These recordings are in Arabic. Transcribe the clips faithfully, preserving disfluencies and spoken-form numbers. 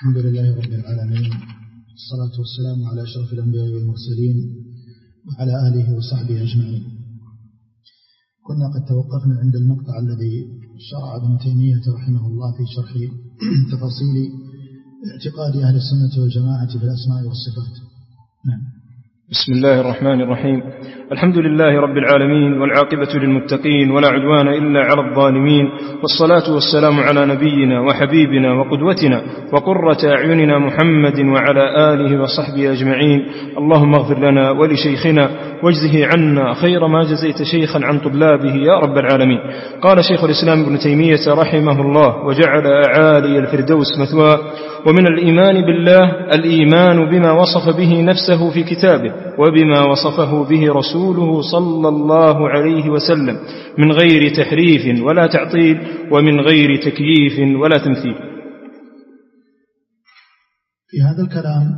الحمد لله رب العالمين، والصلاة والسلام على أشرف الأنبياء والمرسلين وعلى آله وصحبه أجمعين. كنا قد توقفنا عند المقطع الذي شرع ابن تيمية رحمه الله في شرح تفاصيل اعتقاد أهل السنة والجماعة في الأسماء والصفات. نعم. بسم الله الرحمن الرحيم. الحمد لله رب العالمين، والعاقبة للمتقين، ولا عدوان إلا على الظالمين، والصلاة والسلام على نبينا وحبيبنا وقدوتنا وقرة أعيننا محمد وعلى آله وصحبه أجمعين. اللهم اغفر لنا ولشيخنا واجزه عنا خير ما جزيت شيخا عن طلابه يا رب العالمين. قال شيخ الإسلام ابن تيمية رحمه الله: وجعل أعالي الفردوس مثواه. ومن الإيمان بالله الإيمان بما وصف به نفسه في كتابه وبما وصفه به رسوله صلى الله عليه وسلم من غير تحريف ولا تعطيل ومن غير تكييف ولا تمثيل. في هذا الكلام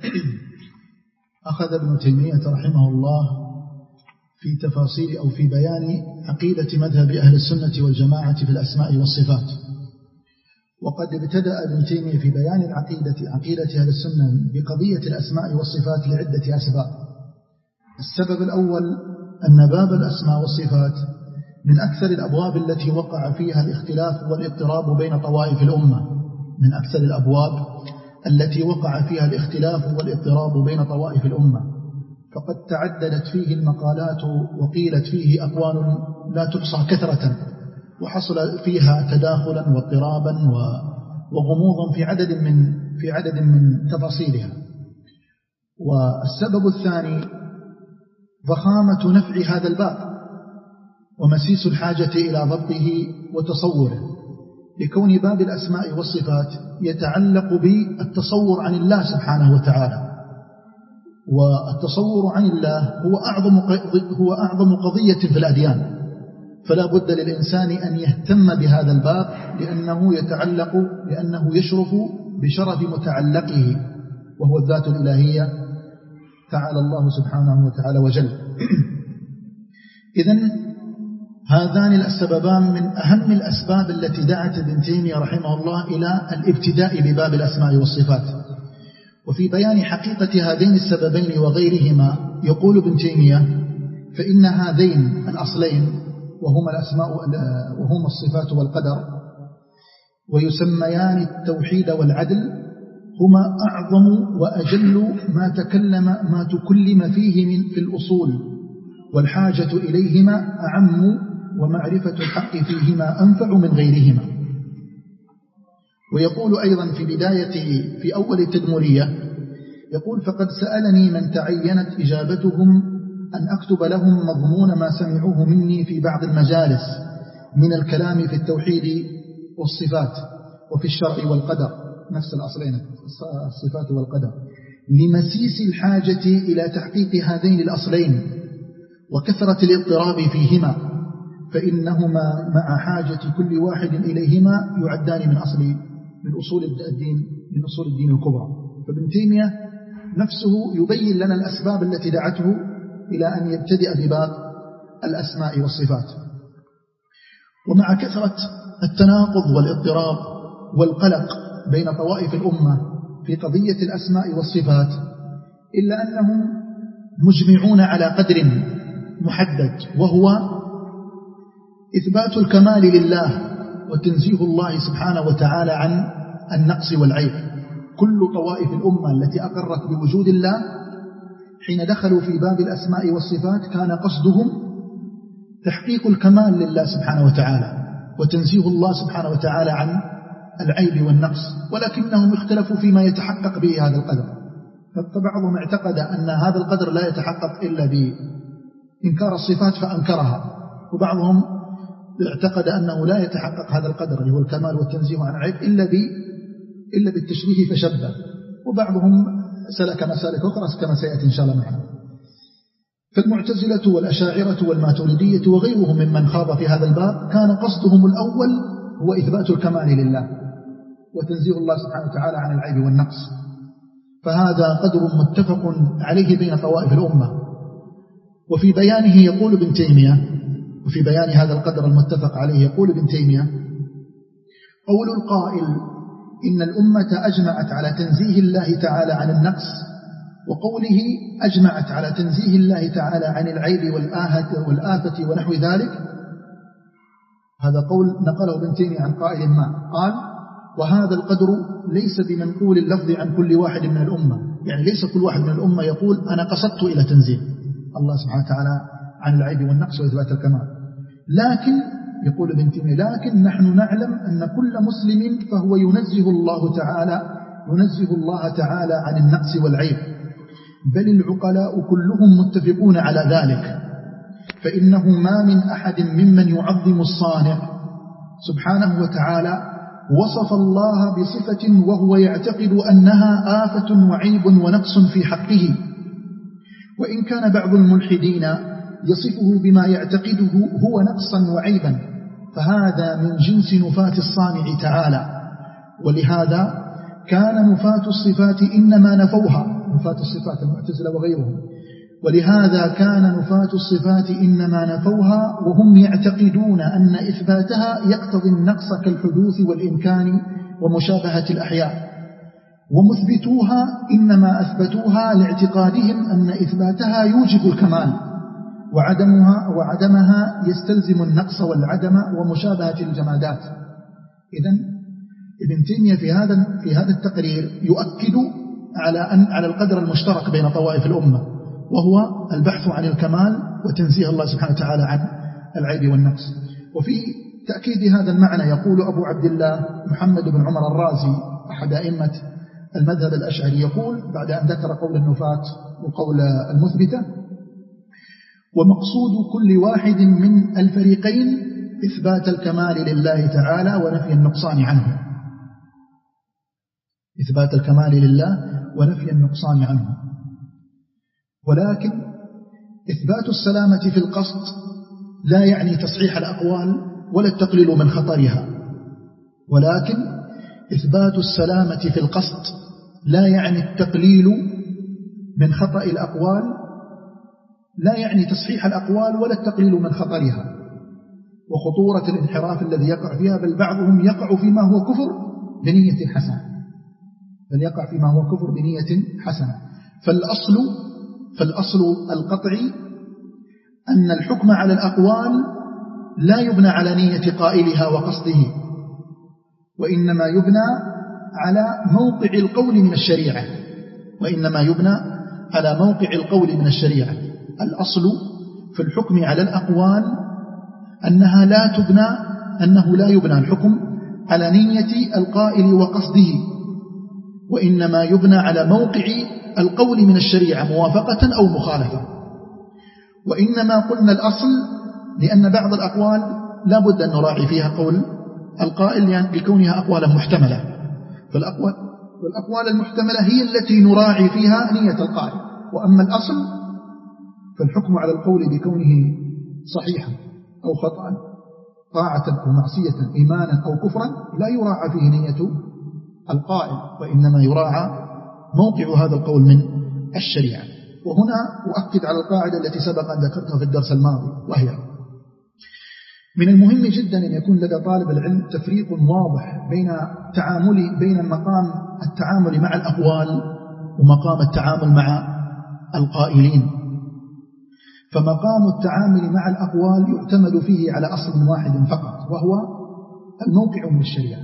أخذ ابن تيمية رحمه الله في تفاصيل أو في بيان عقيدة مذهب أهل السنة والجماعة في الأسماء والصفات. وقد ابتدأ ابن تيمية في بيان العقيدة عقيدة أهل السنة بقضية الأسماء والصفات لعدة أسباب. السبب الأول أن باب الأسماء والصفات من أكثر الأبواب التي وقع فيها الاختلاف والاضطراب بين طوائف الأمة، من أكثر الأبواب التي وقع فيها الاختلاف والاضطراب بين طوائف الأمة، فقد تعددت فيه المقالات وقيلت فيه أقوال لا تحصى كثرة، وحصل فيها تداخلا واضطرابا وغموضا في عدد من في عدد من تفاصيلها. والسبب الثاني ضخامة نفع هذا الباب ومسيس الحاجة إلى ضبطه وتصوره، لكون باب الأسماء والصفات يتعلق بالتصور عن الله سبحانه وتعالى، والتصور عن الله هو أعظم هو أعظم قضية في الأديان، فلا بد للإنسان أن يهتم بهذا الباب لأنه يتعلق لأنه يشرف بشرف متعلقه وهو الذات الإلهية تعالى الله سبحانه وتعالى وجل. إذن هذان السببان من أهم الأسباب التي دعت ابن تيمية رحمه الله إلى الابتداء بباب الأسماء والصفات. وفي بيان حقيقة هذين السببين وغيرهما يقول ابن تيمية: فإن هذين الأصلين وهما الأسماء وهما الصفات والقدر، ويسميان التوحيد والعدل، هما أعظم وأجل ما تكلم ما تكلم فيه من في الأصول، والحاجة إليهما أعم، ومعرفة الحق فيهما أنفع من غيرهما. ويقول أيضا في بدايته في أول التدمرية، يقول: فقد سألني من تعينت إجابتهم أن أكتب لهم مضمون ما سمعوه مني في بعض المجالس من الكلام في التوحيد والصفات وفي الشرع والقدر، نفس الأصلين الصفات والقدر، لمسيس الحاجة إلى تحقيق هذين الأصلين وكثرة الاضطراب فيهما، فإنهما مع حاجة كل واحد إليهما يعدان من أصل من أصول الدين من أصول الدين الكبرى. فابن تيمية نفسه يبين لنا الأسباب التي دعته إلى أن يبتدئ بباب الأسماء والصفات. ومع كثرة التناقض والاضطراب والقلق بين طوائف الأمة في قضية الأسماء والصفات، إلا أنهم مجمعون على قدر محدد، وهو إثبات الكمال لله وتنزيه الله سبحانه وتعالى عن النقص والعيب. كل طوائف الأمة التي أقرت بوجود الله حين دخلوا في باب الأسماء والصفات كان قصدهم تحقيق الكمال لله سبحانه وتعالى وتنزيه الله سبحانه وتعالى عن العيب والنقص، ولكنهم اختلفوا فيما يتحقق به هذا القدر. فبعضهم اعتقد أن هذا القدر لا يتحقق إلا بإنكار الصفات فأنكرها، وبعضهم اعتقد أنه لا يتحقق هذا القدر اللي هو الكمال والتنزيه عن العيب إلا إلا بالتشبيه فشبه، وبعضهم سلك مسالك أخرى كما سيأتي إن شاء الله معنا. فالمعتزلة والأشاعرة والماتريدية وغيرهم ممن خاض في هذا الباب كان قصدهم الأول هو إثبات الكمال لله وتنزيه الله سبحانه وتعالى عن العيب والنقص، فهذا قدر متفق عليه بين طوائف الأمة. وفي بيانه يقول ابن تيمية وفي بيان هذا القدر المتفق عليه يقول ابن تيمية: قول القائل إن الأمة أجمعت على تنزيه الله تعالى عن النقص، وقوله أجمعت على تنزيه الله تعالى عن العيب والآهة والآفة ونحو ذلك، هذا قول نقله ابن تيمية عن قائل ما قال: وهذا القدر ليس بمنقول اللفظ عن كل واحد من الأمة، يعني ليس كل واحد من الأمة يقول أنا قصدت إلى تنزيه الله سبحانه وتعالى عن العيب والنقص وإثبات الكمال. لكن يقول ابن تيمية: لكن نحن نعلم أن كل مسلم فهو ينزه الله تعالى ينزه الله تعالى عن النقص والعيب، بل العقلاء كلهم متفقون على ذلك، فإنه ما من أحد ممن يعظم الصانع سبحانه وتعالى وصف الله بصفة وهو يعتقد أنها آفة وعيب ونقص في حقه، وإن كان بعض الملحدين يصفه بما يعتقده هو نقصا وعيبا، فهذا من جنس نفاة الصانع تعالى. ولهذا كان نفاة الصفات إنما نفوها، نفاة الصفات المعتزلة وغيرهم، ولهذا كان نفاة الصفات إنما نفوها وهم يعتقدون أن إثباتها يقتضي النقص كالحدوث والإمكان ومشابهة الأحياء، ومثبتوها إنما أثبتوها لاعتقادهم أن إثباتها يوجب الكمال، وعدمها وعدمها يستلزم النقص والعدم ومشابهة الجمادات. إذن ابن تيمية في هذا في هذا التقرير يؤكد على أن على القدر المشترك بين طوائف الأمة، وهو البحث عن الكمال وتنزيه الله سبحانه وتعالى عن العيب والنقص. وفي تأكيد هذا المعنى يقول أبو عبد الله محمد بن عمر الرازي أحد أئمة المذهب الأشعري، يقول بعد أن ذكر قول النفاة وقول المثبتة: ومقصود كل واحد من الفريقين إثبات الكمال لله تعالى ونفي النقصان عنه، إثبات الكمال لله ونفي النقصان عنه. ولكن إثبات السلامة في القصد لا يعني تصحيح الأقوال ولا التقليل من خطرها، ولكن إثبات السلامة في القصد لا يعني التقليل من خطأ الأقوال، لا يعني تصحيح الأقوال ولا التقليل من خطرها وخطورة الانحراف الذي يقع فيها، بل بعضهم يقع فيما هو كفر بنية حسنة بل يقع فيما هو كفر بنية حسنة. فالأصل فالأصل القطعي أن الحكم على الأقوال لا يبنى على نية قائلها وقصده، وإنما يبنى على موقع القول من الشريعة وإنما يبنى على موقع القول من الشريعة. الأصل في الحكم على الأقوال أنها لا تبنى أنه لا يبنى الحكم على نية القائل وقصده، وإنما يبنى على موقع القول من الشريعة موافقة أو مخالفة. وإنما قلنا الأصل لأن بعض الأقوال لا بد أن نراعي فيها قول القائل يعني لكونها أقوالا محتملة، فالأقوال والأقوال المحتملة هي التي نراعي فيها نية القائل. وأما الأصل فالحكم على القول بكونه صحيحا أو خطأ، طاعة أو معصية، إيمانا أو كفرا، لا يراعى فيه نية القائل، وإنما يراعى موقع هذا القول من الشريعة. وهنا أؤكد على القاعدة التي سبق أن ذكرتها في الدرس الماضي، وهي من المهم جدا أن يكون لدى طالب العلم تفريق واضح بين تعامل بين مقام التعامل مع الأقوال ومقام التعامل مع القائلين. فمقام التعامل مع الأقوال يعتمد فيه على أصل واحد فقط، وهو الموقع من الشريعة.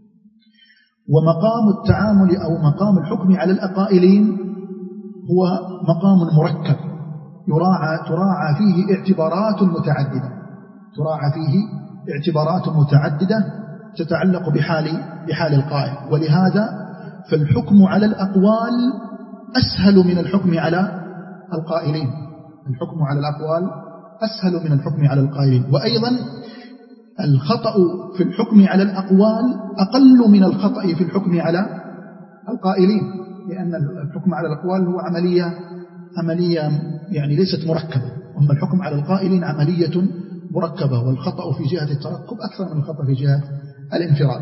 ومقام التعامل أو مقام الحكم على القائلين هو مقام مركب يراعى تراعى فيه اعتبارات متعددة تراعى فيه اعتبارات متعددة تتعلق بحال بحال القائل. ولهذا فالحكم على الأقوال أسهل من الحكم على القائلين الحكم على الأقوال أسهل من الحكم على القائلين. وأيضا الخطأ في الحكم على الأقوال أقل من الخطأ في الحكم على القائلين، لأن الحكم على الأقوال هو عملية عملية يعني ليست مركبة، أما الحكم على القائلين عملية مركبة، والخطأ في جهة التركب أكثر من الخطأ في جهة الانفراد.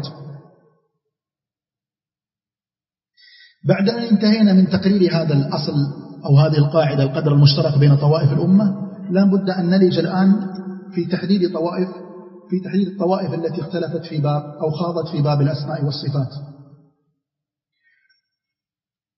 بعد أن انتهينا من تقرير هذا الأصل أو هذه القاعدة القدر المشترك بين طوائف الأمة، لا بد أن نلج الآن في تحديد طوائف في تحديد الطوائف التي اختلفت في باب أو خاضت في باب الأسماء والصفات.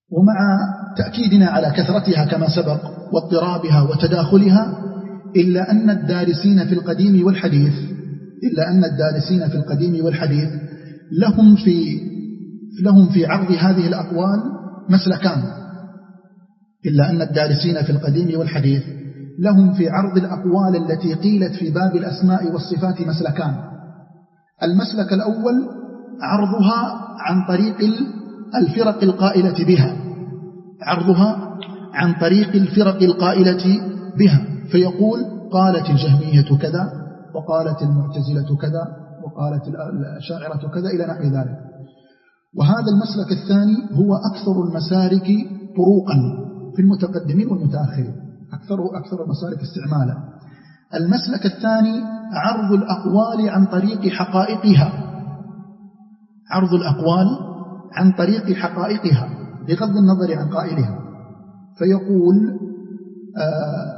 ومع تأكيدنا على كثرتها كما سبق واضطرابها وتداخلها، إلا أن الدارسين في القديم والحديث إلا أن الدارسين في القديم والحديث لهم في لهم في عرض هذه الأقوال مسلكان إلا أن الدارسين في القديم والحديث لهم في عرض الأقوال التي قيلت في باب الأسماء والصفات مسلكان. المسلك الأول عرضها عن طريق الفرق القائلة بها عرضها عن طريق الفرق القائلة بها فيقول قالت الجهمية كذا، وقالت المعتزلة كذا، وقالت الأشاعرة كذا، إلى نحو ذلك. وهذا المسلك الثاني هو أكثر المسالك طرقا في المتقدمين والمتأخرين، أكثر أكثر المسالك استعمالا. المسلك الثاني عرض الأقوال عن طريق حقائقها عرض الأقوال عن طريق حقائقها بغض النظر عن قائلها. فيقول آه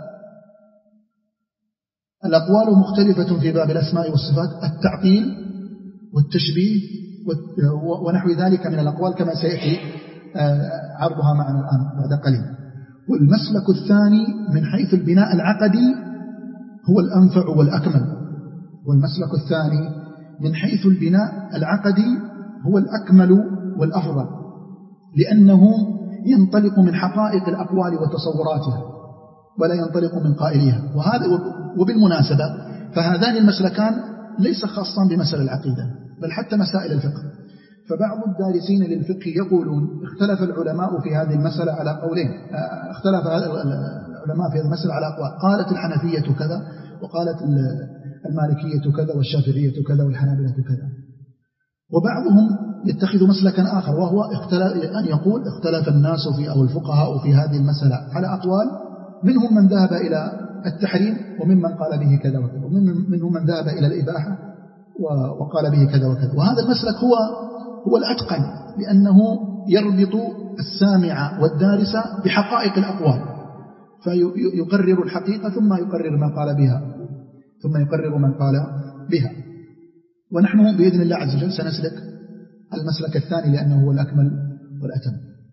الأقوال مختلفة في باب الأسماء والصفات، التعطيل والتشبيه ونحو ذلك من الأقوال كما سيأتي عرضها معنا الآن بعد قليل. والمسلك الثاني من حيث البناء العقدي هو الأنفع والأكمل والمسلك الثاني من حيث البناء العقدي هو الأكمل والأفضل، لأنه ينطلق من حقائق الأقوال وتصوراتها ولا ينطلق من قائلها. وهذا وبالمناسبة فهذان المسلكان ليس خاصان بمسألة العقيدة بل حتى مسائل الفقه. فبعض الدارسين للفقه يقولون اختلف العلماء في هذه المسألة على قولين اختلف العلماء في هذه المسألة على أقوال، قالت الحنفية كذا، وقالت المالكية كذا، والشافعية كذا، والحنابلة كذا. وبعضهم يتخذ مسلكا آخر وهو أن يقول اختلف الناس في أو الفقهاء في هذه المسألة على أقوال، منهم من ذهب إلى التحريم وممن قال به كذا وكذا، ومنهم من ذهب إلى الإباحة وقال به كذا وكذا. وهذا المسلك هو هو الأتقن، لأنه يربط السامع والدارس بحقائق الأقوال، فيقرر الحقيقة ثم يقرر من قال بها ثم يقرر من قال بها. ونحن بإذن الله عز وجل سنسلك المسلك الثاني لأنه هو الأكمل والأتم.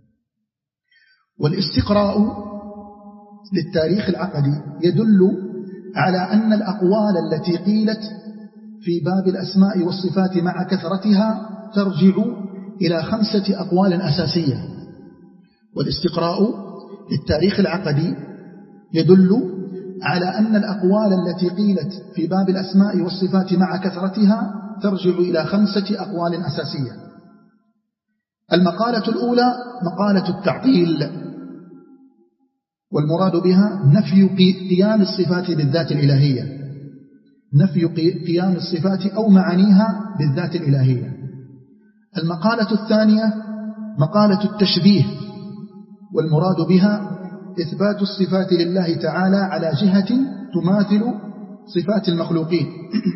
والاستقراء للتاريخ العقدي يدل على أن الأقوال التي قيلت في باب الأسماء والصفات مع كثرتها ترجع إلى خمسة أقوال أساسية. والاستقراء للتاريخ العقدي يدل على أن الأقوال التي قيلت في باب الأسماء والصفات مع كثرتها ترجع إلى خمسة أقوال أساسية. المقالة الأولى مقالة التعطيل، والمراد بها نفي قيام الصفات بالذات الإلهية نفي قيام الصفات أو معانيها بالذات الإلهية. المقالة الثانية مقالة التشبيه، والمراد بها إثبات الصفات لله تعالى على جهة تماثل صفات المخلوقين.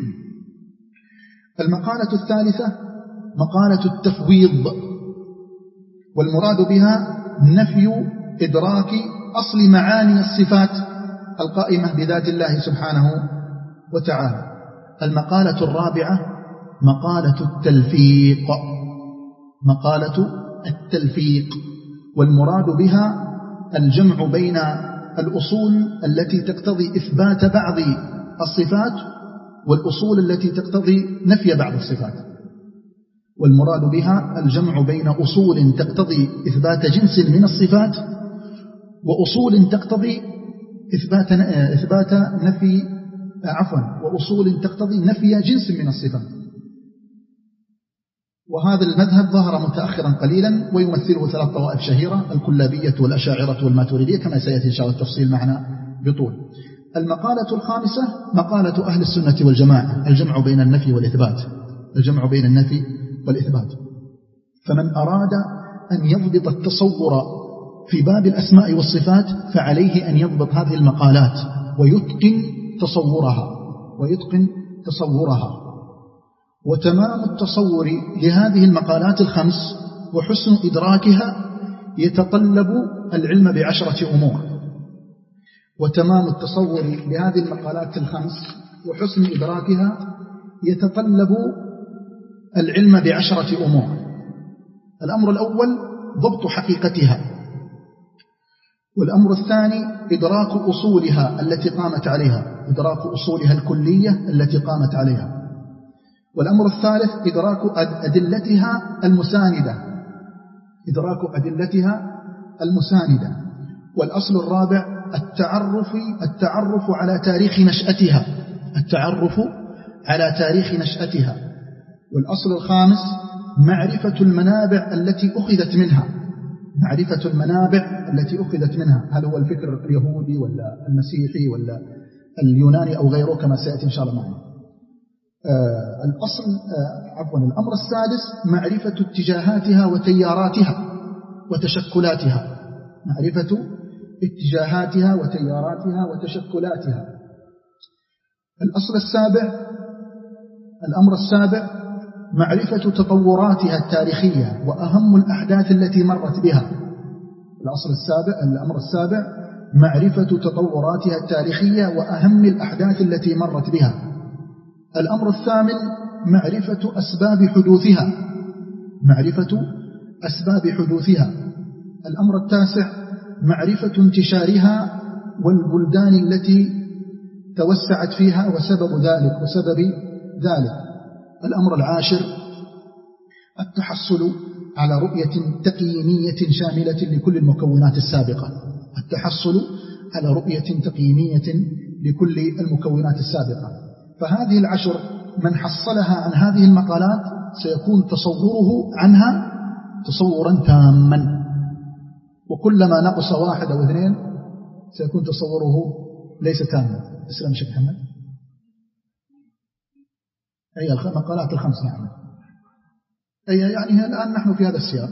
المقالة الثالثة مقالة التفويض، والمراد بها نفي إدراك أصل معاني الصفات القائمة بذات الله سبحانه وتعالى. المقالة الرابعة مقالة التلفيق مقالة التلفيق والمراد بها الجمع بين الأصول التي تقتضي إثبات بعض الصفات والأصول التي تقتضي نفي بعض الصفات. والمراد بها الجمع بين أصول تقتضي إثبات جنس من الصفات وأصول تقتضي إثبات إثبات نفي عفوا وأصول تقتضي نفي جنس من الصفات. وهذا المذهب ظهر متأخرا قليلا ويمثله ثلاث طوائف شهيرة: الكلابية والأشاعرة والماتريدية، كما سيأتي إن شاء الله التفصيل معنا بطول. المقالة الخامسة مقالة أهل السنة والجماعة، الجمع بين النفي والإثبات الجمع بين النفي والإثبات. فمن أراد أن يضبط التصور في باب الأسماء والصفات فعليه أن يضبط هذه المقالات ويتقن تصورها ويتقن تصورها وتمام التصور لهذه المقالات الخمس وحسن إدراكها يتطلب العلم بعشرة أمور. وتمام التصور لهذه المقالات الخمس وحسن إدراكها يتطلب العلم بعشرة أمور. الأمر الأول ضبط حقيقتها. والأمر الثاني إدراك أصولها التي قامت عليها، إدراك أصولها الكلية التي قامت عليها. والأمر الثالث إدراك أدلتها المساندة، إدراك أدلتها المساندة. والأصل الرابع التعرف التعرف على تاريخ نشأتها، التعرف على تاريخ نشأتها. والأصل الخامس معرفة المنابع التي أخذت منها، معرفة المنابع التي أخذت منها، هل هو الفكر اليهودي ولا المسيحي ولا اليوناني أو غيره كما سيأتي إن شاء الله معنا. آه الأصل آه عفوا الأمر السادس معرفة اتجاهاتها وتياراتها وتشكلاتها، معرفة اتجاهاتها وتياراتها وتشكلاتها. الأصل السابع الأمر السابع معرفة تطوراتها التاريخية وأهم الأحداث التي مرت بها. الأصل السابع الأمر السابع معرفة تطوراتها التاريخية وأهم الأحداث التي مرت بها. الأمر الثامن معرفة أسباب حدوثها، معرفة أسباب حدوثها. الأمر التاسع معرفة انتشارها والبلدان التي توسعت فيها وسبب ذلك وسبب ذلك. الأمر العاشر التحصل على رؤية تقييمية شاملة لكل المكونات السابقة، التحصل على رؤية تقييمية لكل المكونات السابقة. فهذه العشر من حصلها عن هذه المقالات سيكون تصوره عنها تصورا تاما، وكلما نقص واحد أو اثنين سيكون تصوره ليس تاما. اسلام شيخ محمد. أي المقالات الخمس نعم. أي يعني الآن نحن في هذا السياق،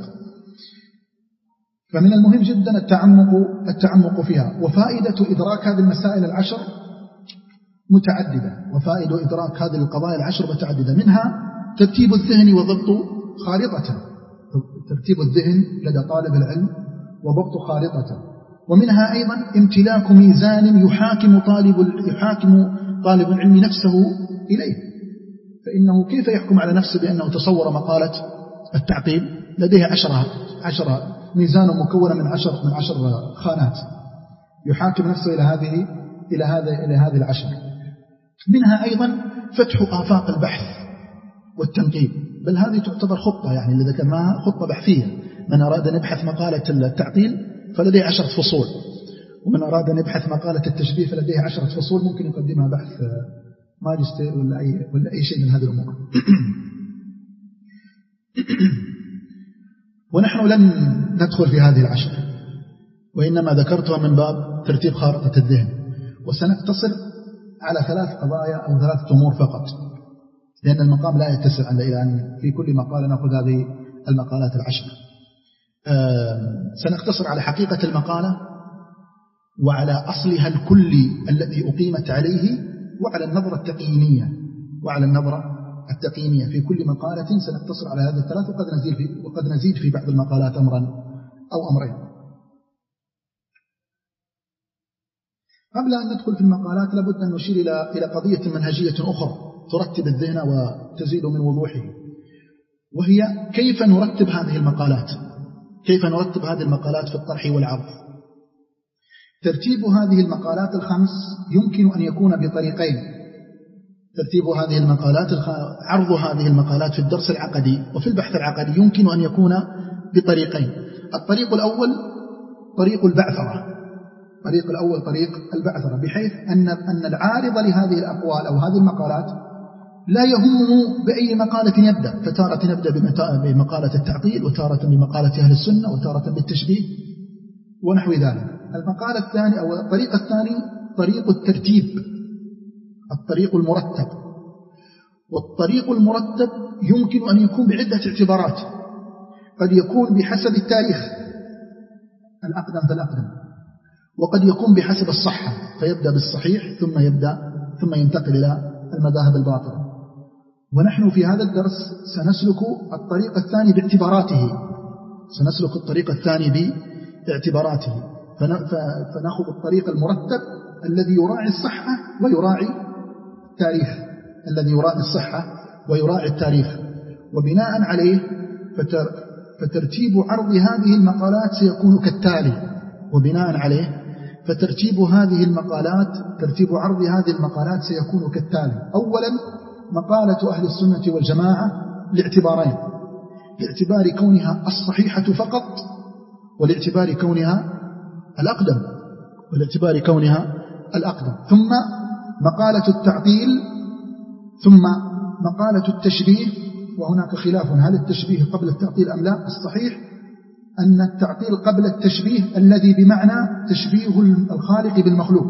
فمن المهم جدا التعمق التعمق فيها. وفائدة إدراك هذه المسائل العشر متعددة، وفائدة إدراك هذه القضايا العشر متعددة. منها ترتيب الذهن وضبط خارطته، ترتيب الذهن لدى طالب العلم وضبط خارطته. ومنها أيضا امتلاك ميزان يحاكم طالب يحاكم طالب العلم نفسه إليه، فإنه كيف يحكم على نفسه بأنه تصور مقالة التعقيل لديه عشرة عشرة ميزان مكونة من عشر من عشر خانات، يحاكم نفسه إلى هذه إلى هذا إلى هذه العشر. منها أيضا فتح آفاق البحث والتنقيب، بل هذه تعتبر خطة، يعني اللي ذكرناها خطة بحثية. من أراد أن يبحث مقالة التعقيل فلديه عشرة فصول، ومن أراد أن يبحث مقالة التشبيه فلديه عشرة فصول، ممكن يقدمها بحث ماجستير ولا أي, ولا أي شيء من هذه الأمور. ونحن لن ندخل في هذه العشر، وإنما ذكرتها من باب ترتيب خارطة الذهن، وسنقتصر على ثلاث قضايا أو ثلاثة أمور فقط، لأن المقام لا يتسع إلى أن في كل مقالة نأخذ هذه المقالات العشر. سنقتصر على حقيقة المقالة، وعلى أصلها الكلي الذي أقيمت عليه، وعلى النظرة التقييمية وعلى النظرة التقييمية في كل مقالة. سنقتصر على هذه الثلاث، وقد نزيد في وقد نزيد في بعض المقالات أمرا أو أمرين. قبل أن ندخل في المقالات لابد أن نشير إلى إلى قضية منهجية أخرى ترتب الذهن وتزيد من وضوحه، وهي كيف نرتب هذه المقالات، كيف نرتب هذه المقالات في الطرح والعرض. ترتيب هذه المقالات الخمس يمكن أن يكون بطريقين: ترتيب هذه المقالات عرض هذه المقالات في الدرس العقدي وفي البحث العقدي يمكن أن يكون بطريقين. الطريق الأول طريق البعثرة، الطريق الأول طريق البعثرة، بحيث أن أن العارض لهذه الأقوال أو هذه المقالات لا يهمه بأي مقالة يبدأ، فتارة نبدأ بمقالة التعطيل، وتارة بمقالة أهل السنة، وتارة بالتشبيه ونحو ذلك. المقالة الثانية أو الطريق الثاني طريق الترتيب، الطريق المرتب. والطريق المرتب يمكن أن يكون بعدة اعتبارات، قد يكون بحسب التاريخ الأقدم فالأقدم، وقد يكون بحسب الصحة فيبدأ بالصحيح ثم يبدأ ثم ينتقل إلى المذاهب الباطلة. ونحن في هذا الدرس سنسلك الطريق الثاني باعتباراته، سنسلك الطريق الثاني باعتباراته، فنأخذ الطريق المرتب الذي يراعي الصحة ويراعي التاريخ، الذي يراعي الصحة ويراعي التاريخ، وبناء عليه فترتيب عرض هذه المقالات سيكون كالتالي، وبناء عليه فترتيب هذه المقالات ترتيب عرض هذه المقالات سيكون كالتالي. أولا مقالة أهل السنة والجماعة لاعتبارين: لاعتبار كونها الصحيحة فقط، ولاعتبار كونها الأقدم ولاعتبار كونها الأقدم ثم مقالة التعطيل، ثم مقالة التشبيه. وهناك خلاف هل التشبيه قبل التعطيل أم لا. الصحيح أن التعطيل قبل التشبيه الذي بمعنى تشبيه الخالق بالمخلوق،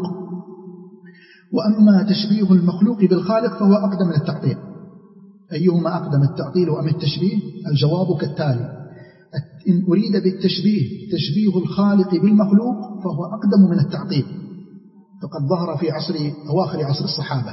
وأما تشبيه المخلوق بالخالق فهو أقدم من التعطيل. أيهما أقدم، التعطيل أم التشبيه؟ الجواب كالتالي: إن أريد بالتشبيه تشبيه الخالق بالمخلوق فهو أقدم من التعطيل، فقد ظهر في عصر أواخر عصر الصحابة.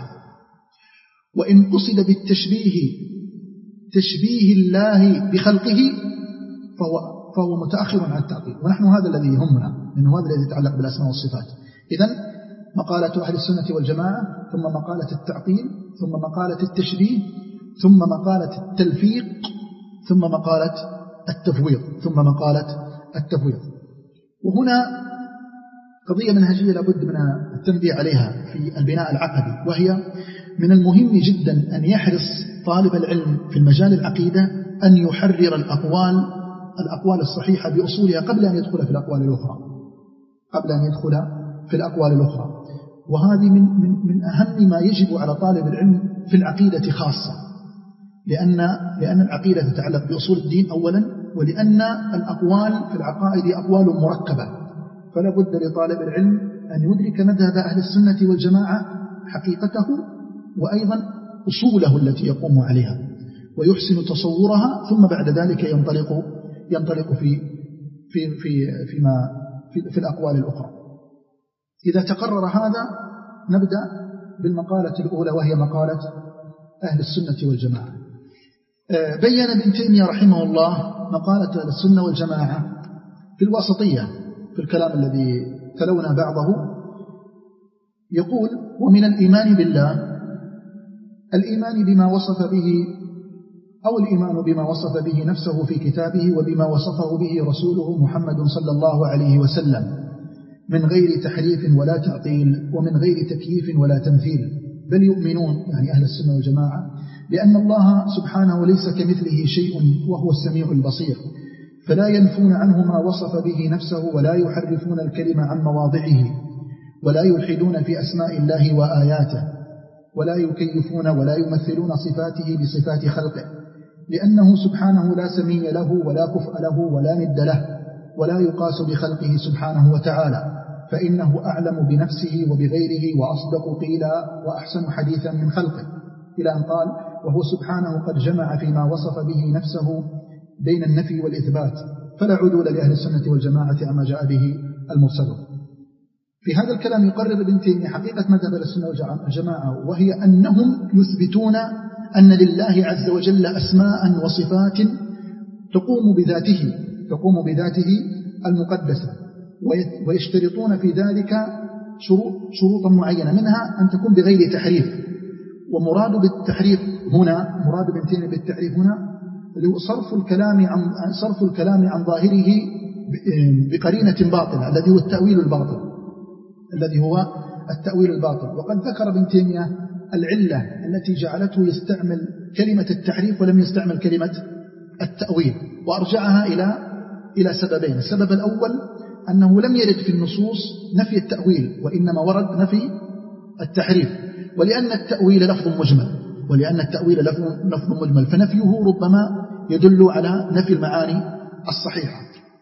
وإن قصد بالتشبيه تشبيه الله بخلقه فهو فهو متأخر عن التعطيل، ونحن هذا الذي يهمنا، لأنه هذا الذي يتعلق بالأسماء والصفات. إذن مقالة أهل السنة والجماعة، ثم مقالة التعطيل، ثم مقالة التشبيه، ثم مقالة التلفيق، ثم مقالة التفويض ثم مقالة التفويض. وهنا قضية منهجية لابد من التنبيه عليها في البناء العقدي، وهي من المهم جدا أن يحرص طالب العلم في المجال العقيدة أن يحرر الأقوال الأقوال الصحيحة بأصولها قبل أن يدخل في الأقوال الأخرى قبل أن يدخل في الأقوال الأخرى وهذه من, من, من أهم ما يجب على طالب العلم في العقيدة خاصة، لأن, لأن العقيدة تتعلق بأصول الدين أولا، ولأن الأقوال في العقائد أقوال مركبة، فلا بد لطالب العلم أن يدرك مذهب أهل السنة والجماعة حقيقته، وأيضا أصوله التي يقوم عليها، ويحسن تصورها، ثم بعد ذلك ينطلق ينطلق في في في فيما في, في الأقوال الأخرى. إذا تقرر هذا نبدأ بالمقالة الأولى، وهي مقالة أهل السنة والجماعة. بين ابن تيمية رحمه الله مقالة أهل السنة والجماعة في الوسطية في الكلام الذي تلونا بعضه. يقول: ومن الإيمان بالله الإيمان بما وصف به أو الإيمان بما وصف به نفسه في كتابه، وبما وصفه به رسوله محمد صلى الله عليه وسلم، من غير تحريف ولا تعطيل، ومن غير تكييف ولا تمثيل، بل يؤمنون يعني أهل السنة والجماعة بأن الله سبحانه ليس كمثله شيء وهو السميع البصير، فلا ينفون عنه ما وصف به نفسه، ولا يحرفون الكلمة عن مواضعه، ولا يلحدون في أسماء الله وآياته، ولا يكيفون ولا يمثلون صفاته بصفات خلقه، لأنه سبحانه لا سمي له ولا كفء له ولا ند له، ولا يقاس بخلقه سبحانه وتعالى، فإنه أعلم بنفسه وبغيره وأصدق قيلا وأحسن حديثا من خلقه، إلى أن قال: وهو سبحانه قد جمع فيما وصف به نفسه بين النفي والإثبات، فلا عدول لأهل السنة والجماعة عما جاء به المرسلون. في هذا الكلام يقرر ابن تيمية حقيقة مذهب السنة والجماعة، وهي أنهم يثبتون أن لله عز وجل أسماء وصفات تقوم بذاته تقوم بذاته المقدسة، ويشترطون في ذلك شروطا معينة، منها أن تكون بغير تحريف. ومراد بالتحريف هنا مراد ابن تيمية بالتحريف هنا اللي هو صرف الكلام عن صرف الكلام عن ظاهره بقرينة باطلة، الذي هو التأويل الباطل الذي هو التأويل الباطل. وقد ذكر ابن تيمية العلة التي جعلته يستعمل كلمة التحريف ولم يستعمل كلمة التأويل، وأرجعها إلى إلى سببين. السبب الأول أنه لم يرد في النصوص نفي التأويل، وإنما ورد نفي التحريف، ولأن التأويل لفظ مجمل ولأن التأويل لفظ مجمل فنفيه ربما يدل على نفي المعاني الصحيحة.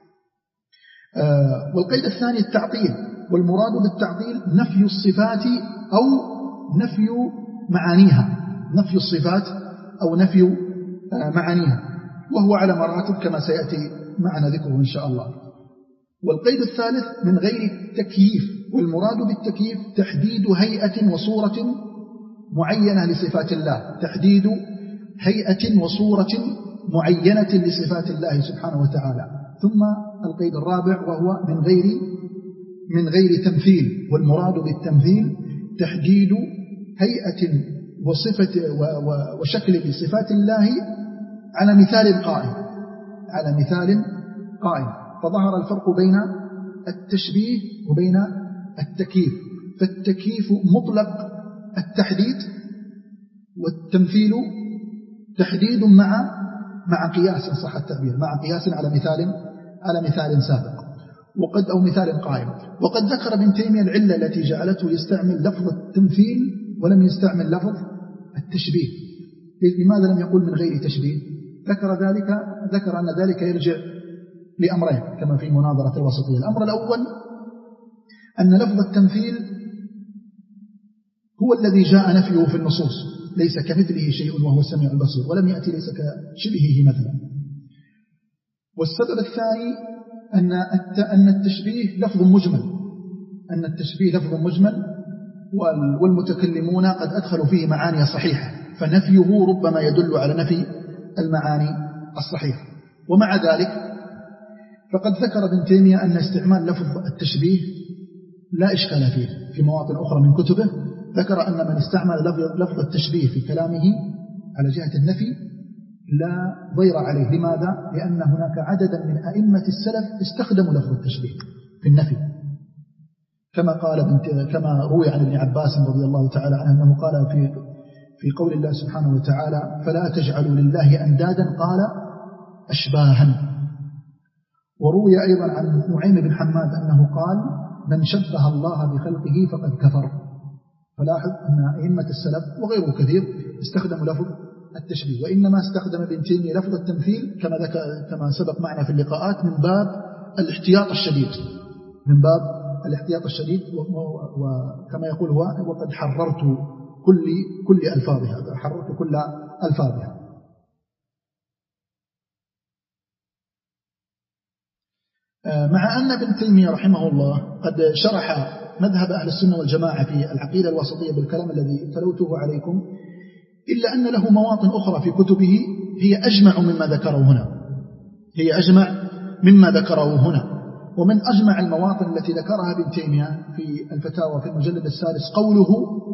آه والقيد الثاني التعطيل، والمراد بالتعطيل نفي الصفات أو نفي معانيها نفي الصفات أو نفي آه معانيها، وهو على مراتب كما سيأتي معنا ذكره إن شاء الله. والقيد الثالث من غير تكييف، والمراد بالتكييف تحديد هيئة وصورة معينة لصفات الله تحديد هيئة وصورة معينة لصفات الله سبحانه وتعالى. ثم القيد الرابع وهو من غير من غير تمثيل، والمراد بالتمثيل تحديد هيئة وصفة وشكل لصفات الله على مثال القائم على مثال قائم. فظهر الفرق بين التشبيه وبين التكييف. فالتكييف مطلق التحديد، والتمثيل تحديد مع مع قياس إن صح التعبير، مع قياس على مثال على مثال سابق وقد أو مثال قائم. وقد ذكر ابن تيمية العلة التي جعلته يستعمل لفظ التمثيل ولم يستعمل لفظ التشبيه. لماذا لم يقول من غير تشبيه؟ ذكر ذلك ذكر أن ذلك يرجع لأمرين كما في مناظرة الوسطية. الأمر الأول أن لفظ التمثيل هو الذي جاء نفيه في النصوص، ليس كمثله شيء وهو السميع البصير، ولم يأتي ليس كشبهه مثلا. والسبب الثاني أن أن التشبيه لفظ مجمل، أن التشبيه لفظ مجمل والمتكلمون قد أدخلوا فيه معاني صحيحة، فنفيه ربما يدل على نفي المعاني الصحيحة. ومع ذلك فقد ذكر ابن تيمية أن استعمال لفظ التشبيه لا إشكال فيه. في مواطن أخرى من كتبه ذكر أن من استعمل لفظ التشبيه في كلامه على جهة النفي لا ضير عليه. لماذا؟ لأن هناك عددا من أئمة السلف استخدموا لفظ التشبيه في النفي، كما قال كما روي عن ابن عباس رضي الله تعالى عنه أنه قال في في قول الله سبحانه وتعالى فلا تجعلوا لله أندادا قال أشباها. وروي أيضا عن نعيم بن حماد أنه قال من شبه الله بخلقه فقد كفر. فلاحظ أن أئمة السلف وغيره كثير استخدموا لفظ التشبيه، وإنما استخدم ابن تيمية لفظ التمثيل كما كما سبق معنا في اللقاءات من باب الاحتياط الشديد، من باب الاحتياط الشديد، وكما يقول هو وقد حررت كل كل ألفاظها، حررت كل ألفاظها. مع أن ابن تيمية رحمه الله قد شرح مذهب أهل السنة والجماعة في العقيدة الوسطية بالكلام الذي تلوته عليكم، إلا أن له مواطن أخرى في كتبه هي أجمع مما ذكره هنا، هي أجمع مما ذكره هنا. ومن أجمع المواطن التي ذكرها ابن تيمية في الفتاوى في المجلد السادس قوله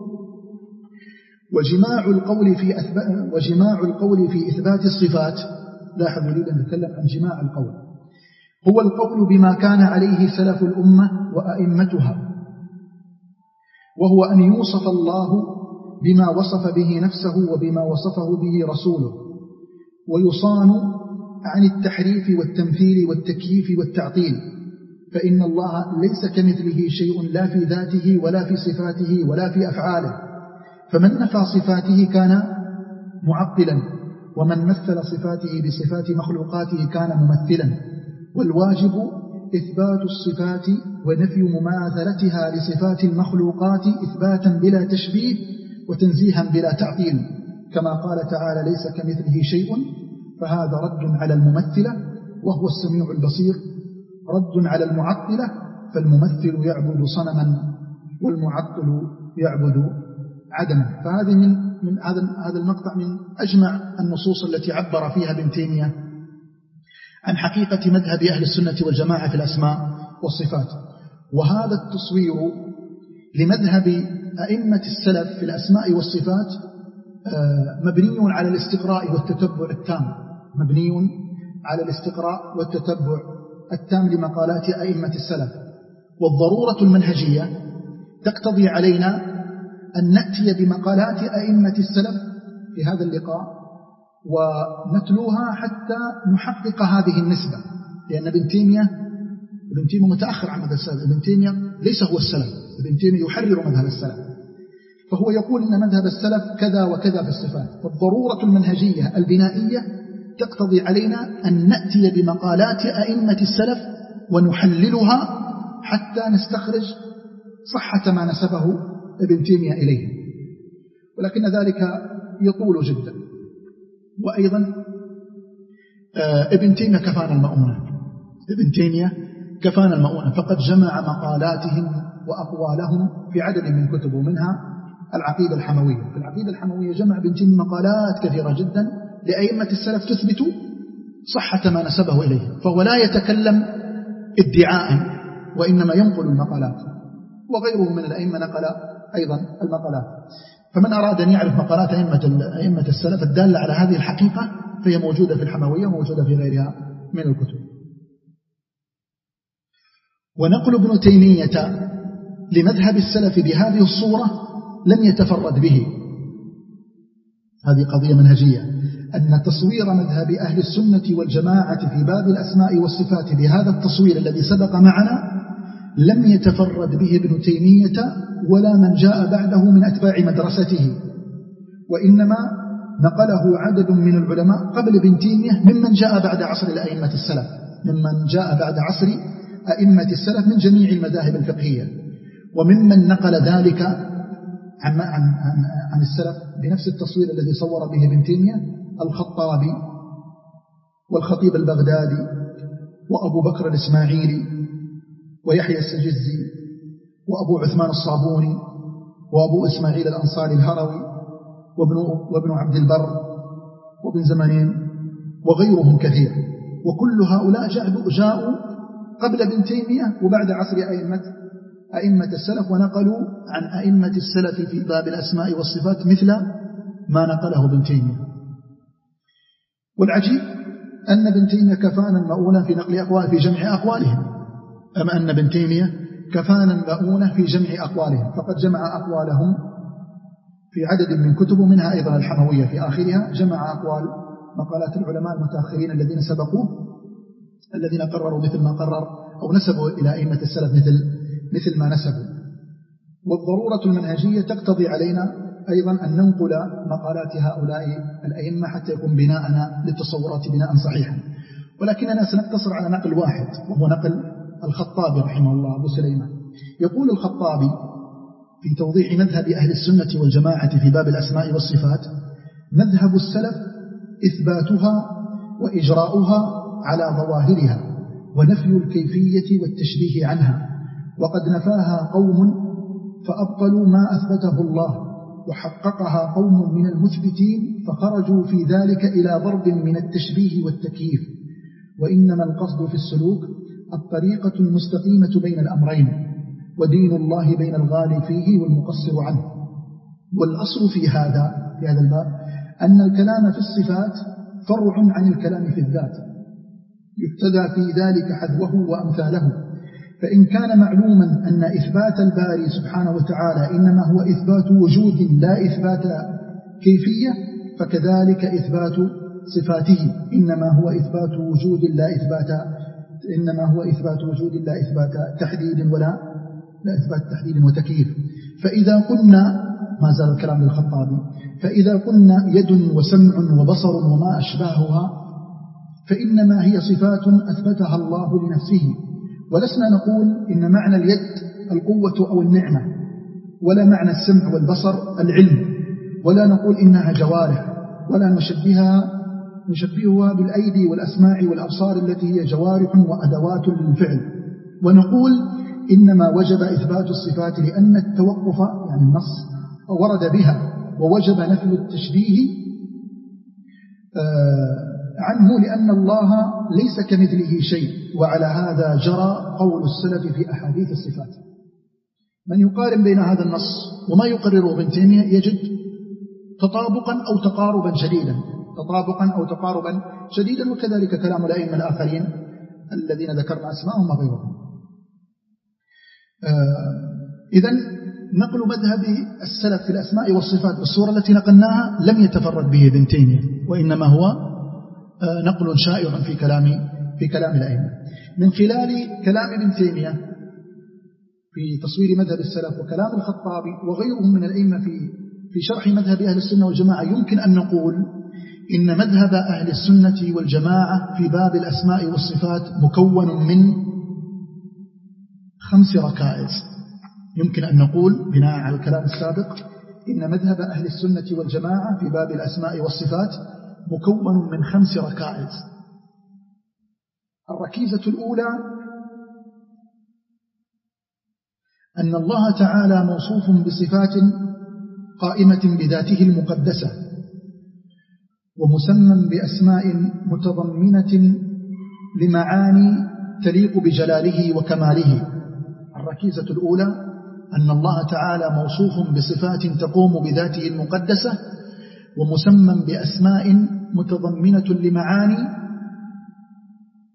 وجماع القول في أثبات وجماع القول في إثبات الصفات. لاحظ يريد أن نتكلم عن جماع القول، هو القول بما كان عليه سلف الأمة وأئمتها، وهو أن يوصف الله بما وصف به نفسه وبما وصفه به رسوله، ويصان عن التحريف والتمثيل والتكييف والتعطيل، فإن الله ليس كمثله شيء لا في ذاته ولا في صفاته ولا في أفعاله، فمن نفى صفاته كان معطلا، ومن مثل صفاته بصفات مخلوقاته كان ممثلا. والواجب إثبات الصفات ونفي مماثلتها لصفات المخلوقات إثباتا بلا تشبيه وتنزيها بلا تعطيل، كما قال تعالى ليس كمثله شيء، فهذا رد على الممثلة وهو السميع البصير، رد على المعطلة فالممثل يعبد صنما والمعطل يعبد عدما. فهذه من من هذا هذا المقطع من أجمع النصوص التي عبر فيها ابن تيمية عن حقيقة مذهب أهل السنة والجماعة في الأسماء والصفات. وهذا التصوير لمذهب أئمة السلف في الأسماء والصفات مبني على الاستقراء والتتبع التام، مبني على الاستقراء والتتبع التام لمقالات أئمة السلف. والضرورة المنهجية تقتضي علينا أن نأتي بمقالات أئمة السلف في هذا اللقاء ونتلوها حتى نحقق هذه النسبة، لأن ابن تيمية ابن تيمية متأخر عن مذهب السلف، ابن تيمية ليس هو السلف، ابن تيمية يحرر مذهب السلف، فهو يقول إن مذهب السلف كذا وكذا في الصفات. فالضرورة المنهجية البنائية تقتضي علينا أن نأتي بمقالات أئمة السلف ونحللها حتى نستخرج صحة ما نسبه ابن تيمية إليه، ولكن ذلك يطول جدا. وأيضا ابن تيمية كفانا المؤونة، ابن تيمية كفانا المؤونة، فقد جمع مقالاتهم وأقوالهم في عدد من كتبه، منها العقيدة الحموية. في العقيدة الحموية جمع ابن تيمية مقالات كثيرة جدا لأئمة السلف تثبت صحة ما نسبه إليه، فهو لا يتكلم ادعاء وإنما ينقل المقالات، وغيره من الأئمة نقل أيضا المقالات. فمن أراد أن يعرف مقالات أئمة أئمة السلف الدالة على هذه الحقيقة فهي موجودة في الحموية وموجودة في غيرها من الكتب. ونقل ابن تيمية لمذهب السلف بهذه الصورة لم يتفرد به. هذه قضية منهجية، أن تصوير مذهب أهل السنة والجماعة في باب الأسماء والصفات بهذا التصوير الذي سبق معنا لم يتفرد به ابن تيمية ولا من جاء بعده من أتباع مدرسته، وإنما نقله عدد من العلماء قبل ابن تيمية ممن جاء بعد عصر الأئمة السلف، ممن جاء بعد عصر أئمة السلف من جميع المذاهب الفقهية، وممن نقل ذلك عن, عن, عن, عن السلف بنفس التصوير الذي صور به ابن تيمية الخطابي والخطيب البغدادي وأبو بكر الإسماعيلي ويحيى السجزي وأبو عثمان الصابوني وأبو إسماعيل الأنصاري الهروي وابن, وابن عبد البر وابن زمانين وغيرهم كثير، وكل هؤلاء جاءوا قبل ابن تيمية وبعد عصر أئمة أئمة السلف، ونقلوا عن أئمة السلف في باب الأسماء والصفات مثل ما نقله ابن تيمية. والعجيب أن ابن تيمية كفانا مؤولا في نقل أقوال في جمع أقوالهم، أما أن ابن تيمية كفانا مؤولا في جمع أقوالهم، فقد جمع أقوالهم في عدد من كتب، منها أيضا الحموية في آخرها جمع أقوال مقالات العلماء المتأخرين الذين سبقوه، الذين قرروا مثل ما قرر أو نسبوا إلى أئمة السلف مثل مثل ما نسبوا. والضرورة المنهجية تقتضي علينا أيضا أن ننقل مقالات هؤلاء الأئمة حتى يكون بناءنا للتصورات بناء صحيحا، ولكننا سنقتصر على نقل واحد وهو نقل الخطابي رحمه الله أبو سليمان. يقول الخطابي في توضيح مذهب أهل السنة والجماعة في باب الأسماء والصفات: مذهب السلف إثباتها وإجراؤها على ظواهرها ونفي الكيفية والتشبيه عنها، وقد نفاها قوم فأبطلوا ما أثبته الله، وحققها قوم من المثبتين فخرجوا في ذلك إلى ضرب من التشبيه والتكييف، وإنما القصد في السلوك الطريقة المستقيمة بين الأمرين، ودين الله بين الغالي فيه والمقصر عنه. والأصل في هذا في هذا الباب أن الكلام في الصفات فرع عن الكلام في الذات، يبتدى في ذلك حذوه وأمثاله. فإن كان معلوما أن إثبات الباري سبحانه وتعالى إنما هو إثبات وجود لا إثبات كيفية، فكذلك إثبات صفاته إنما هو إثبات وجود لا إثبات إنما هو إثبات وجود لا إثبات تحديد ولا لا إثبات تحديد وتكييف. فإذا قلنا، ما زال الكلام للخطابي، فإذا قلنا يد وسمع وبصر وما أشباهها فإنما هي صفات أثبتها الله لنفسه، ولسنا نقول إن معنى اليد القوة أو النعمة، ولا معنى السمع والبصر العلم، ولا نقول إنها جوارح، ولا نشبهها نشبهها بالأيدي والأسماع والأبصار التي هي جوارح وأدوات للفعل، ونقول إنما وجب إثبات الصفات لأن التوقف يعني النص ورد بها، ووجب نفي التشبيه عنه لأن الله ليس كمثله شيء، وعلى هذا جرى قول السلف في أحاديث الصفات. من يقارن بين هذا النص وما يقرره ابن تيمية يجد تطابقا أو تقاربا شديدا تطابقا أو تقاربا شديدا وكذلك كلام الأئمة الآخرين الذين ذكرنا أسماءهم وغيرهم. إذن نقل مذهب السلف في الأسماء والصفات بالصورة التي نقلناها لم يتفرد به ابن تيمية، وإنما هو نقل شائع في كلام في كلام الأئمة. من خلال كلام ابن تيمية في تصوير مذهب السلف وكلام الخطابي وغيرهم من الأئمة في في شرح مذهب أهل السنة والجماعة، يمكن أن نقول إن مذهب أهل السنة والجماعة في باب الأسماء والصفات مكون من خمس ركائز. يمكن أن نقول بناء على الكلام السابق إن مذهب أهل السنة والجماعة في باب الأسماء والصفات مكون من خمس ركائز. الركيزة الأولى أن الله تعالى موصوف بصفات قائمة بذاته المقدسة، ومسمى بأسماء متضمنة لمعاني تليق بجلاله وكماله. الركيزة الأولى أن الله تعالى موصوف بصفات تقوم بذاته المقدسة، ومسمى بأسماء متضمنة لمعاني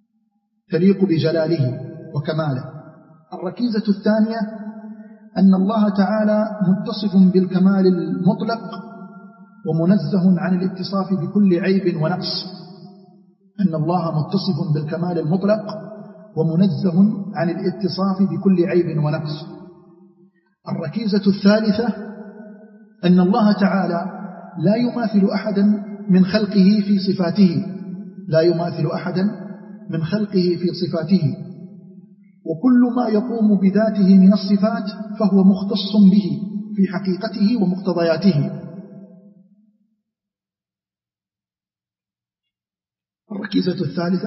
تليق بجلاله وكماله. الركيزة الثانية أن الله تعالى متصف بالكمال المطلق ومنزه عن الاتصاف بكل عيب ونقص. أن الله متصف بالكمال المطلق ومنزه عن الاتصاف بكل عيب ونقص. الركيزة الثالثة أن الله تعالى لا يماثل أحدا من خلقه في صفاته، لا يماثل أحدا من خلقه في صفاته، وكل ما يقوم بذاته من الصفات فهو مختص به في حقيقته ومقتضياته. الركيزة الثالثة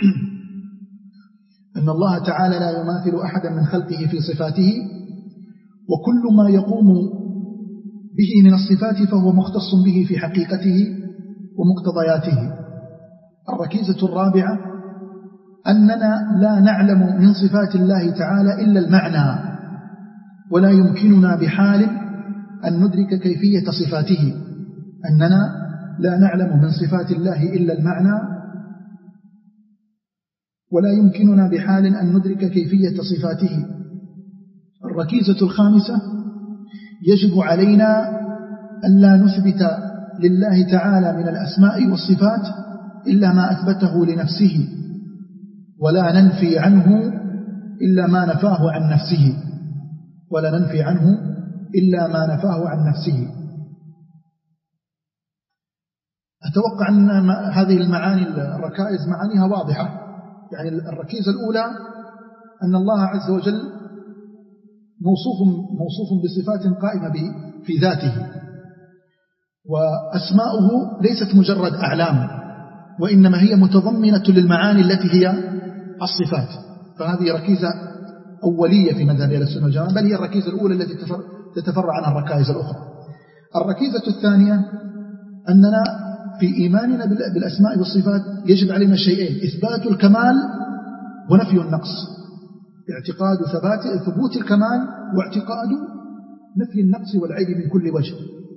أن الله تعالى لا يماثل أحدا من خلقه في صفاته، وكل ما يقوم به من الصفات فهو مختص به في حقيقته ومقتضياته. الركيزة الرابعة أننا لا نعلم من صفات الله تعالى إلا المعنى، ولا يمكننا بحال أن ندرك كيفية صفاته. أننا لا نعلم من صفات الله إلا المعنى، ولا يمكننا بحال أن ندرك كيفية صفاته. الركيزة الخامسة يجب علينا أن لا نثبت لله تعالى من الأسماء والصفات إلا ما أثبته لنفسه، ولا ننفي عنه إلا ما نفاه عن نفسه ولا ننفي عنه إلا ما نفاه عن نفسه. أتوقع أن هذه المعاني الركائز معانيها واضحة. يعني الركيزة الأولى أن الله عز وجل موصوف, موصوف بصفات قائمة به في ذاته، وأسماؤه ليست مجرد أعلام، وإنما هي متضمنة للمعاني التي هي الصفات. فهذه ركيزة أولية في مذهب أهل السنة والجماعة، بل هي الركيزة الأولى التي تتفرع عنها الركائز الأخرى. الركيزة الثانية أننا في إيماننا بالأسماء والصفات يجب علينا شيئين: إثبات الكمال ونفي النقص. اعتقاد ثبات ثبوت الكمال، واعتقاد نفي النقص والعيب من كل وجه.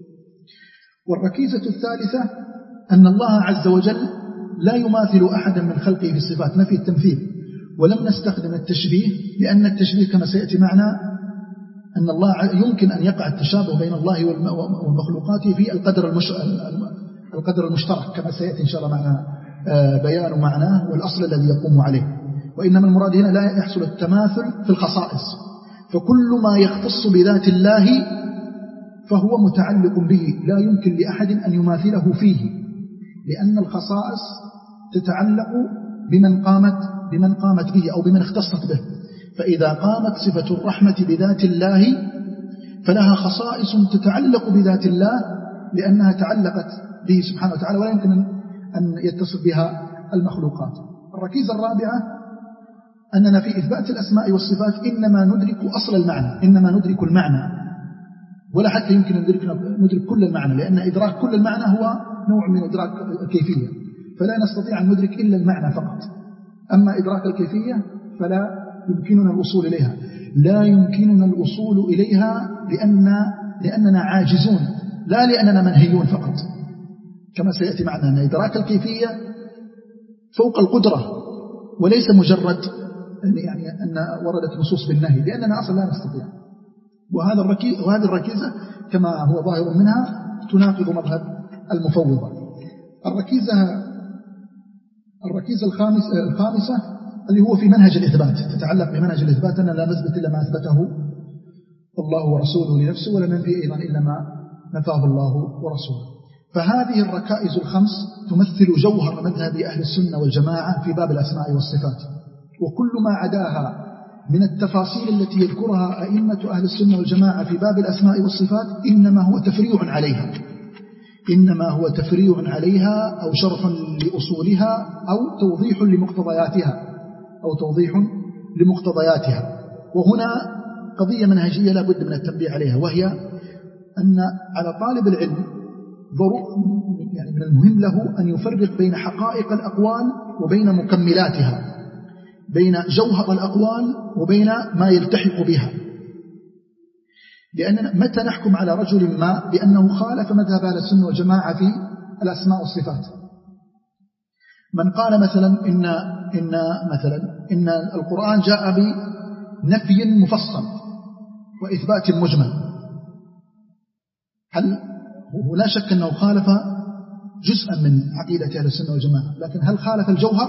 والركيزة الثالثة أن الله عز وجل لا يماثل أحدا من خلقه في الصفات، نفي التمثيل. ولم نستخدم التشبيه لأن التشبيه كما سيأتي معنا أن الله يمكن أن يقع التشابه بين الله والمخلوقات في القدر المش... القدر المشترك، كما سيأتي إن شاء الله معنا بيان معناه والأصل الذي يقوم عليه. وإنما المراد هنا لا يحصل التماثل في الخصائص، فكل ما يختص بذات الله فهو متعلق به، لا يمكن لأحد أن يماثله فيه، لأن الخصائص تتعلق بمن قامت بمن قامت به أو بمن اختصت به. فإذا قامت صفة الرحمة بذات الله فلها خصائص تتعلق بذات الله لأنها تعلقت به سبحانه وتعالى، ولا يمكن أن يتصف بها المخلوقات. الركيزة الرابعة أننا في إثبات الأسماء والصفات إنما ندرك أصل المعنى، إنما ندرك المعنى، ولا حتى يمكن أن ندرك كل المعنى، لأن إدراك كل المعنى هو نوع من إدراك الكيفية، فلا نستطيع أن ندرك إلا المعنى فقط. أما إدراك الكيفية فلا يمكننا الوصول إليها، لا يمكننا الوصول إليها لأن لأننا عاجزون، لا لأننا منهيون فقط، كما سيأتي معنا أن إدراك الكيفية فوق القدرة، وليس مجرد يعني أن وردت نصوص بالنهي، لأننا أصلا لا نستطيع. وهذا الركيزة وهذه الركيزة كما هو ظاهر منها تناقض مذهب المفوضة. الركيزة الركيزة الخامس الخامسة اللي هو في منهج الإثبات، تتعلق بمنهج الإثبات، أن لا نثبت إلا ما أثبته الله ورسوله لنفسه، ولا ننفي أيضا إلا ما نفاه الله ورسوله. فهذه الركائز الخمس تمثل جوهر مذهب أهل السنة والجماعة في باب الأسماء والصفات، وكل ما عداها من التفاصيل التي يذكرها أئمة أهل السنة والجماعة في باب الأسماء والصفات إنما هو تفريع عليها إنما هو تفريع عليها أو شرح لأصولها أو توضيح لمقتضياتها أو توضيح لمقتضياتها. وهنا قضية منهجية لا بد من التنبيه عليها، وهي أن على طالب العلم يعني من المهم له أن يفرق بين حقائق الأقوال وبين مكملاتها، بين جوهر الأقوال وبين ما يلتحق بها. لأننا متى نحكم على رجل ما بأنه خالف مذهب أهل السنة والجماعة في الأسماء والصفات؟ من قال مثلا إن إن مثلا إن القرآن جاء بنفي مفصل وإثبات مجمل، هل هو لا شك أنه خالف جزءا من عقيدة أهل السنة والجماعة، لكن هل خالف الجوهر؟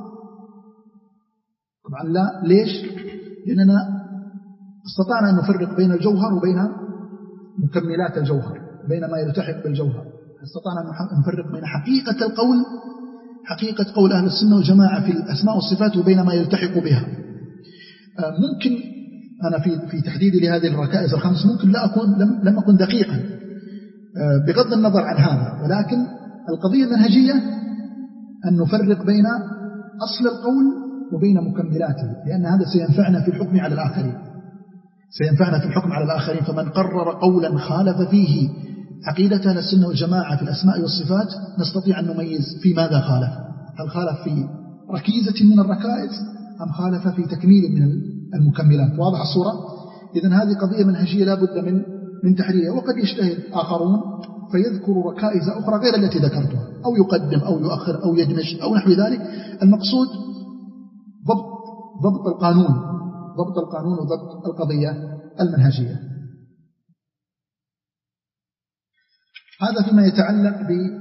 طبعا لا. ليش؟ لأننا استطعنا أن نفرق بين الجوهر وبين مكملات الجوهر، بين ما يلتحق بالجوهر. استطعنا أن نفرق بين حقيقة القول، حقيقة قول أهل السنة والجماعة في الأسماء والصفات، وبين ما يلتحق بها. ممكن أنا في في تحديدي لهذه الركائز الخمس ممكن لا أكون لم, لم أكن دقيقا بغض النظر عن هذا، ولكن القضية المنهجية أن نفرق بين أصل القول وبين مكملاته، لأن هذا سينفعنا في الحكم على الآخرين، سينفعنا في الحكم على الآخرين. فمن قرر قولا خالف فيه عقيدة أهل السنة والجماعة في الأسماء والصفات نستطيع أن نميز في ماذا خالف، هل خالف في ركيزة من الركائز أم خالف في تكميل من المكملات. واضح الصورة؟ إذن هذه قضية منهجية لا بد من من تحريرها. وقد يجتهد آخرون فيذكر ركائز أخرى غير التي ذكرتها، أو يقدم أو يؤخر أو يدمج أو نحو ذلك. المقصود ضبط ضبط القانون ضبط القانون وضبط القضية المنهجية. هذا فيما يتعلق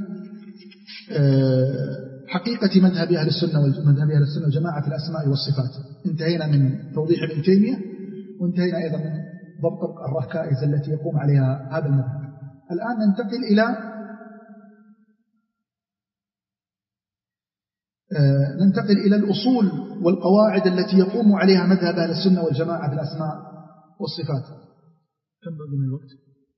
بحقيقة مذهب أهل السنة ومذهب أهل السنة والجماعة في الأسماء والصفات. انتهينا من توضيح ابن تيمية، وانتهينا أيضا من ضبط الركائز التي يقوم عليها هذا المذهب. الآن ننتقل إلى ننتقل إلى الأصول والقواعد التي يقوم عليها مذهب أهل السنة والجماعة في الأسماء والصفات. كم بقي من الوقت؟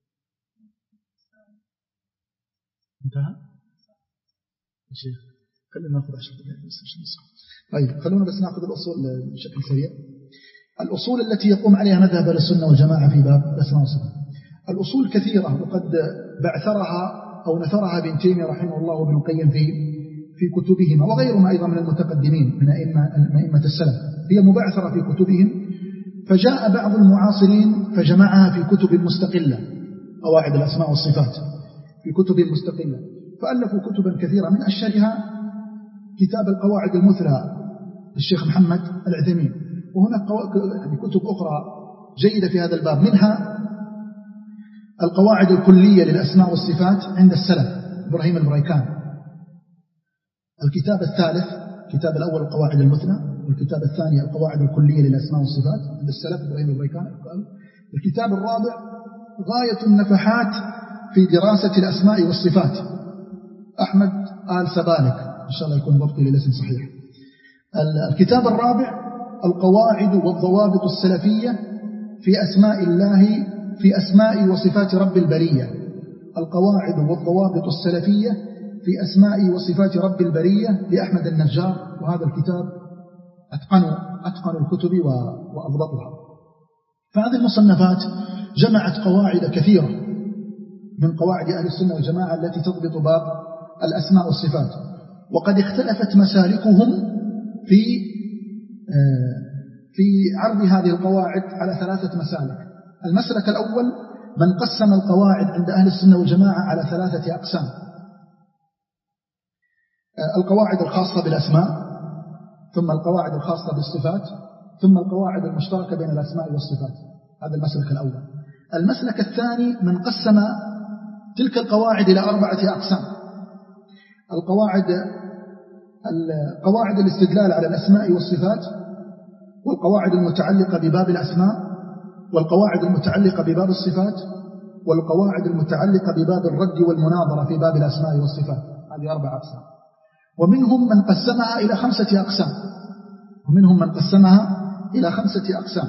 انتهى؟ شيخ خلينا ناخذ عشر دقائق بس عشان نصحى. طيب خلونا بس ناخذ الأصول بشكل سريع. الأصول التي يقوم عليها مذهب أهل السنة والجماعة في باب الأسماء والصفات. الأصول كثيرة، وقد بعثرها أو نثرها ابن تيمية رحمه الله وابن القيم في في كتبهما، وغيرهما أيضا من المتقدمين من أئمة السلف، هي مبعثرة في كتبهم. فجاء بعض المعاصرين فجمعها في كتب مستقلة، قواعد الأسماء والصفات في كتب مستقلة، فألفوا كتبا كثيرة، من أشهرها كتاب القواعد المثلى للشيخ محمد العثيمين. وهناك يعني كتب أخرى جيدة في هذا الباب، منها القواعد الكلية للأسماء والصفات عند السلف إبراهيم البريكان. الكتاب الثالث، الكتاب الأول القواعد المثنى، والكتاب الثاني القواعد الكلية للأسماء والصفات عند السلف إبراهيم البريكان. الكتاب الرابع غاية النفحات في دراسة الأسماء والصفات، أحمد آل سبالك، إن شاء الله يكون ضبطي للاسم صحيح. الكتاب الرابع القواعد والضوابط السلفية في أسماء الله في أسماء وصفات رب البرية. القواعد والضوابط السلفية في أسماء وصفات رب البرية لأحمد النجار. وهذا الكتاب أتقن أتقن الكتب وأضبطها. فهذه المصنفات جمعت قواعد كثيرة من قواعد أهل السنة والجماعة التي تضبط باب الأسماء والصفات. وقد اختلفت مسالكهم في في عرض هذه القواعد على ثلاثة مسالك. المسلك الأول من قسم القواعد عند أهل السنة والجماعة على ثلاثة أقسام: القواعد الخاصة بالأسماء، ثم القواعد الخاصة بالصفات، ثم القواعد المشتركة بين الأسماء والصفات. هذا المسلك الأول. المسلك الثاني من قسم تلك القواعد إلى أربعة أقسام: القواعد قواعد الاستدلال على الأسماء والصفات، والقواعد المتعلقة بباب الأسماء، والقواعد المتعلقة بباب الصفات، والقواعد المتعلقة بباب الرد والمناظرة في باب الأسماء والصفات. هذه أربع أقسام. ومنهم من قسمها إلى خمسة أقسام ومنهم من قسمها إلى خمسة أقسام: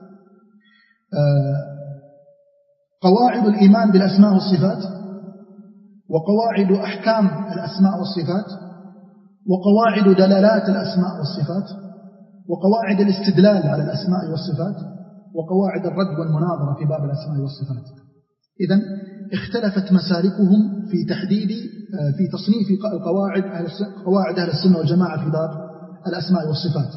قواعد الإيمان بالأسماء والصفات، وقواعد أحكام الأسماء والصفات، وقواعد دلالات الأسماء والصفات، وقواعد الاستدلال على الأسماء والصفات، وقواعد الرد والمناظرة في باب الأسماء والصفات. إذن اختلفت مسالكهم في تحديد في تصنيف القواعد قواعد أهل السنة والجماعة في باب الأسماء والصفات.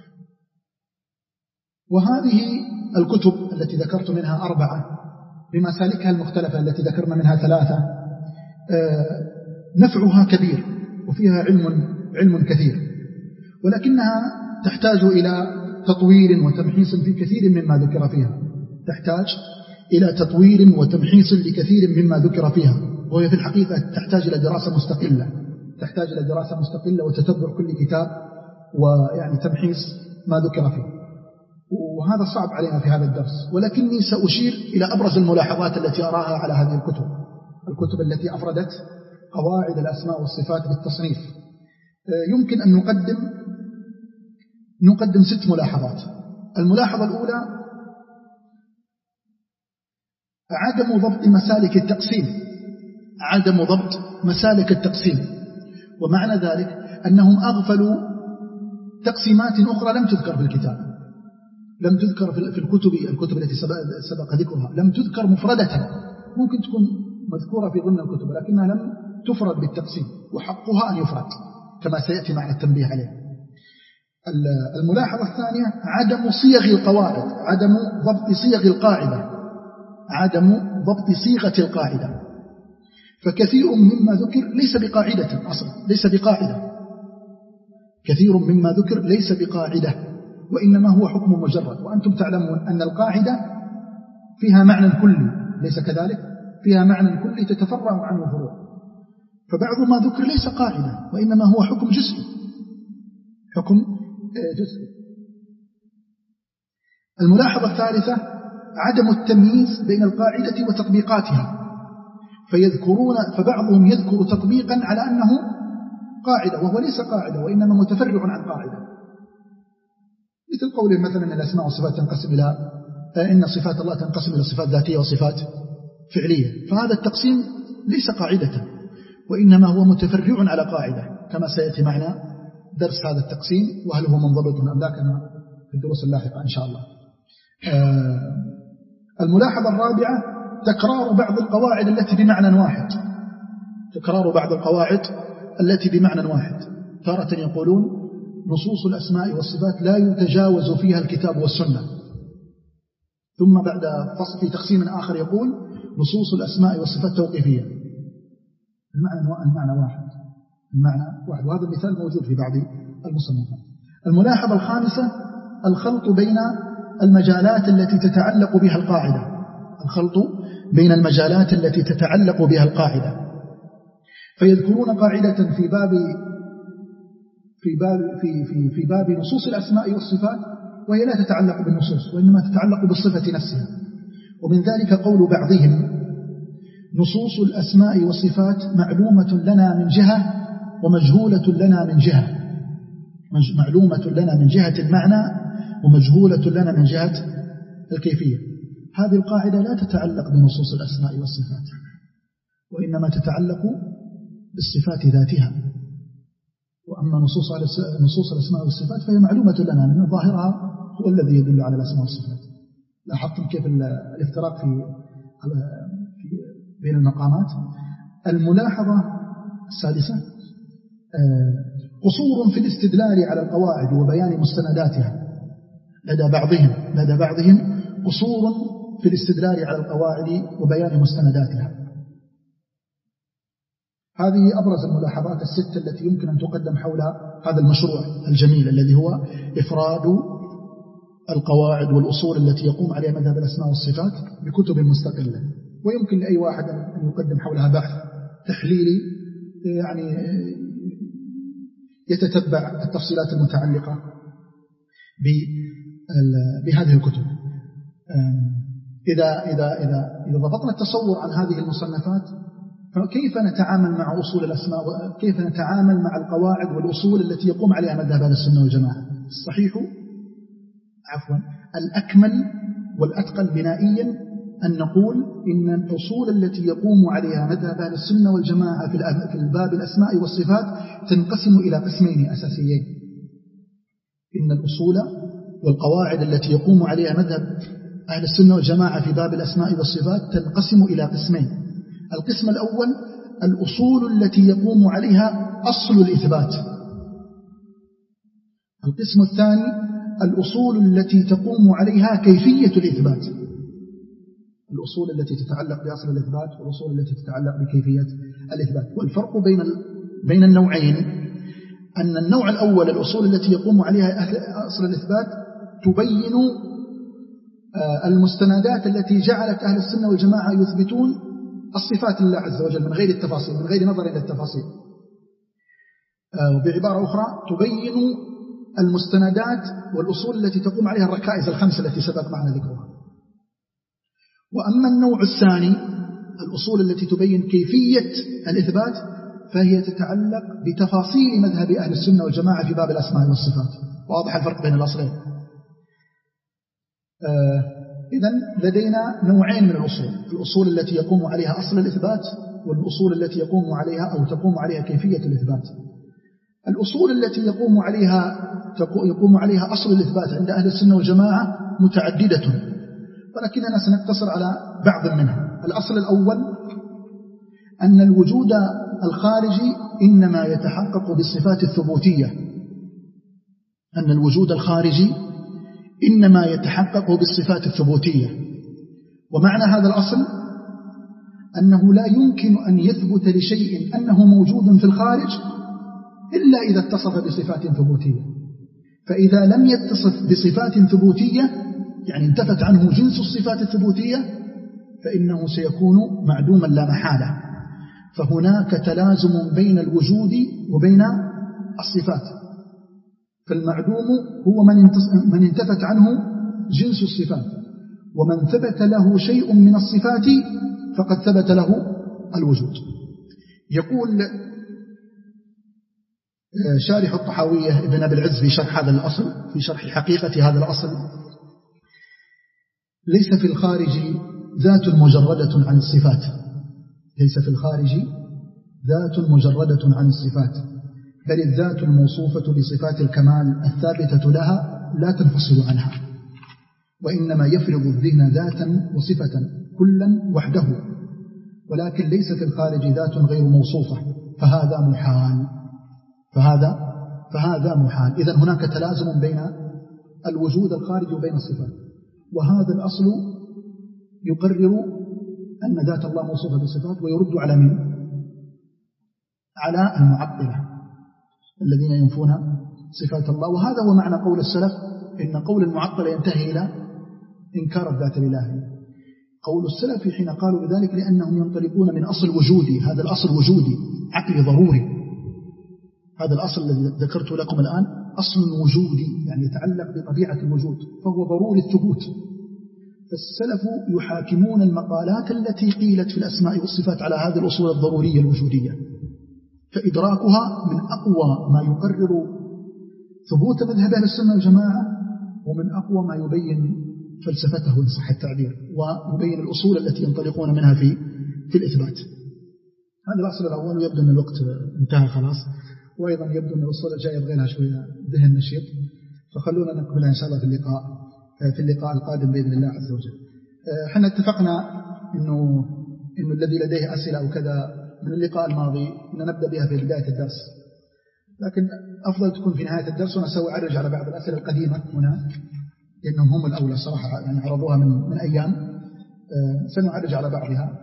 وهذه الكتب التي ذكرت منها أربعة بمسالكها المختلفة التي ذكرنا منها ثلاثة نفعها كبير وفيها علم علم كثير. ولكنها تحتاج إلى تطوير وتمحيص في كثير مما ذكر فيها، تحتاج إلى تطوير وتمحيص لكثير مما ذكر فيها، وهي في الحقيقة تحتاج إلى دراسة مستقلة، تحتاج إلى دراسة مستقلة وتتبع كل كتاب ويعني تمحيص ما ذكر فيه، وهذا صعب علينا في هذا الدرس. ولكني سأشير إلى أبرز الملاحظات التي أراها على هذه الكتب الكتب التي أفردت قواعد الأسماء والصفات بالتصنيف. يمكن أن نقدم نقدم ست ملاحظات. الملاحظة الأولى عدم ضبط مسالك التقسيم عدم ضبط مسالك التقسيم ومعنى ذلك أنهم أغفلوا تقسيمات أخرى لم تذكر في الكتاب، لم تذكر في الكتب الكتب التي سبق ذكرها، لم تذكر مفردة، ممكن تكون مذكورة في ضمن الكتب لكنها لم تفرد بالتقسيم، وحقها أن يفرد كما سيأتي معنا التنبيه عليه. الملاحظة الثانية عدم صيغ القواعد عدم ضبط صيغ القاعدة عدم ضبط صيغة القاعدة، فكثير مما ذكر ليس بقاعدة أصلا، ليس بقاعدة كثير مما ذكر ليس بقاعدة، وإنما هو حكم مجرد. وأنتم تعلمون أن القاعدة فيها معنى كلي، ليس كذلك؟ فيها معنى كلي تتفرع عنه فروع، فبعض ما ذكر ليس قاعدة وإنما هو حكم جزئي حكم جزئي. الملاحظة الثالثة عدم التمييز بين القاعدة وتطبيقاتها، فيذكرون فبعضهم يذكر تطبيقا على أنه قاعدة وهو ليس قاعدة وإنما متفرع عن قاعدة، مثل قوله مثلا أن الأسماء والصفات تنقسم إلى إن صفات الله تنقسم إلى صفات ذاتية وصفات فعلية، فهذا التقسيم ليس قاعدة وإنما هو متفرع على قاعدة كما سيأتي معنا درس هذا التقسيم وهل هو منضبط أم لا كما في الدروس اللاحقة إن شاء الله. آه الملاحظة الرابعة تكرار بعض القواعد التي بمعنى واحد تكرار بعض القواعد التي بمعنى واحد تارة يقولون نصوص الأسماء والصفات لا يتجاوز فيها الكتاب والسنة، ثم بعد فصل في تقسيم آخر يقول نصوص الأسماء والصفات توقيفية. المعنى المعنى واحد المعنى واحد وهذا المثال موجود في بعض المصنفات. الملاحظة الخامسة الخلط بين المجالات التي تتعلق بها القاعدة الخلط بين المجالات التي تتعلق بها القاعدة، فيذكرون قاعدة في باب في باب في في في باب نصوص الأسماء والصفات وهي لا تتعلق بالنصوص وإنما تتعلق بالصفة نفسها، ومن ذلك قول بعضهم نصوص الأسماء والصفات معلومة لنا من جهة ومجهولة لنا من جهة معلومة لنا من جهة المعنى ومجهولة لنا من جهة الكيفية. هذه القاعدة لا تتعلق بنصوص الأسماء والصفات وإنما تتعلق بالصفات ذاتها، وأما نصوص نصوص الأسماء والصفات فهي معلومة لنا لأن ظاهرها هو الذي يدل على الأسماء والصفات. لاحظتم كيف الافتراق في بين المقامات. الملاحظة السادسة قصور في الاستدلال على القواعد وبيان مستنداتها لدى بعضهم لدى بعضهم قصور في الاستدلال على القواعد وبيان مستنداتها. هذه أبرز الملاحظات الستة التي يمكن أن تقدم حول هذا المشروع الجميل الذي هو إفراد القواعد والأصول التي يقوم عليها مذهب الأسماء والصفات بكتب مستقلة، ويمكن لأي واحد أن يقدم حولها بحث تحليلي يعني يتتبع التفصيلات المتعلقة بهذه الكتب. إذا إذا إذا إذا ضبطنا التصور عن هذه المصنفات فكيف نتعامل مع أصول الأسماء وكيف نتعامل مع القواعد والأصول التي يقوم عليها مذهب أهل السنة والجماعة؟ الصحيح عفوا الأكمل والأتقن بنائيا أن نقول إن الأصول التي يقوم عليها مذهب أهل السنة والجماعة في الباب الأسماء والصفات تنقسم إلى قسمين أساسيين. إن الأصول والقواعد التي يقوم عليها مذهب أهل السنة والجماعة في باب الأسماء والصفات تنقسم إلى قسمين. القسم الأول الأصول التي يقوم عليها أصل الإثبات. القسم الثاني الأصول التي تقوم عليها كيفية الإثبات. الأصول التي تتعلق بأصل الإثبات والأصول التي تتعلق بكيفية الإثبات. والفرق بين بين النوعين أن النوع الأول الأصول التي يقوم عليها أهل أصل الإثبات تبين المستندات التي جعلت أهل السنة والجماعة يثبتون الصفات لله عز وجل من غير التفاصيل، من غير نظر إلى التفاصيل. وبعبارة أخرى تبين المستندات والأصول التي تقوم عليها الركائز الخمسة التي سبق معنا ذكرها. وأما النوع الثاني الأصول التي تبين كيفية الإثبات فهي تتعلق بتفاصيل مذهب أهل السنة والجماعة في باب الأسماء والصفات. واضح الفرق بين الأصلين. آه إذن لدينا نوعين من الأصول، الأصول التي يقوم عليها أصل الإثبات والأصول التي يقوم عليها أو تقوم عليها كيفية الإثبات. الأصول التي يقوم عليها يقوم عليها أصل الإثبات عند أهل السنة والجماعة متعددة، ولكننا سنقتصر على بعض منها. الأصل الأول أن الوجود الخارجي إنما يتحقق بالصفات الثبوتية، أن الوجود الخارجي إنما يتحقق بالصفات الثبوتية. ومعنى هذا الأصل أنه لا يمكن أن يثبت لشيء أنه موجود في الخارج إلا إذا اتصف بصفات ثبوتية. فإذا لم يتصف بصفات ثبوتية يعني انتفت عنه جنس الصفات الثبوتية فإنه سيكون معدوما لا محالة. فهناك تلازم بين الوجود وبين الصفات. فالمعدوم هو من انتفت عنه جنس الصفات، ومن ثبت له شيء من الصفات فقد ثبت له الوجود. يقول شارح الطحاوية ابن أبي العز في شرح هذا الأصل، في شرح حقيقة هذا الأصل: ليس في الخارج ذات مجردة عن الصفات، ليس في الخارج ذات مجردة عن الصفات، بل الذات الموصوفة بصفات الكمال الثابتة لها لا تنفصل عنها، وإنما يفرض الذهن ذاتا وصفة كلا وحده، ولكن ليس في الخارج ذات غير موصوفة، فهذا محال فهذا فهذا محال. إذن هناك تلازم بين الوجود الخارج وبين الصفات. وهذا الأصل يقرر أن ذات الله موصوفة بصفات، ويرد على من؟ على المعطلة الذين ينفون صفات الله. وهذا هو معنى قول السلف إن قول المعطلة ينتهي إلى إنكار الذات الإلهية. قول السلف حين قالوا بذلك لأنهم ينطلقون من أصل وجودي، هذا الأصل وجودي عقلي ضروري. هذا الأصل الذي ذكرت لكم الآن أصل وجودي، يعني يتعلق بطبيعة الوجود، فهو ضروري الثبوت. فالسلف يحاكمون المقالات التي قيلت في الأسماء والصفات على هذه الأصول الضرورية الوجودية، فإدراكها من أقوى ما يقرر ثبوت مذهب أهل السنة والجماعة، ومن أقوى ما يبين فلسفته إن صح التعبير، ويبين الأصول التي ينطلقون منها في في الإثبات. هذا الأصل الأول، ويبدو أن الوقت انتهى خلاص، وأيضا يبدو أن الأصول الجاية يبغى لها شوية ذهن نشيط، فخلونا نقبلها إن شاء الله في اللقاء في اللقاء القادم بإذن الله عز وجل. احنا اتفقنا إنه إنه الذي لديه أسئلة أو كذا من اللقاء الماضي إن نبدأ بها في بداية الدرس، لكن أفضل تكون في نهاية الدرس، ونسوي عرج على بعض الأسئلة القديمة هنا لأنهم هم الأولى صراحة، يعني عرضوها من من أيام، سنعرج على بعضها.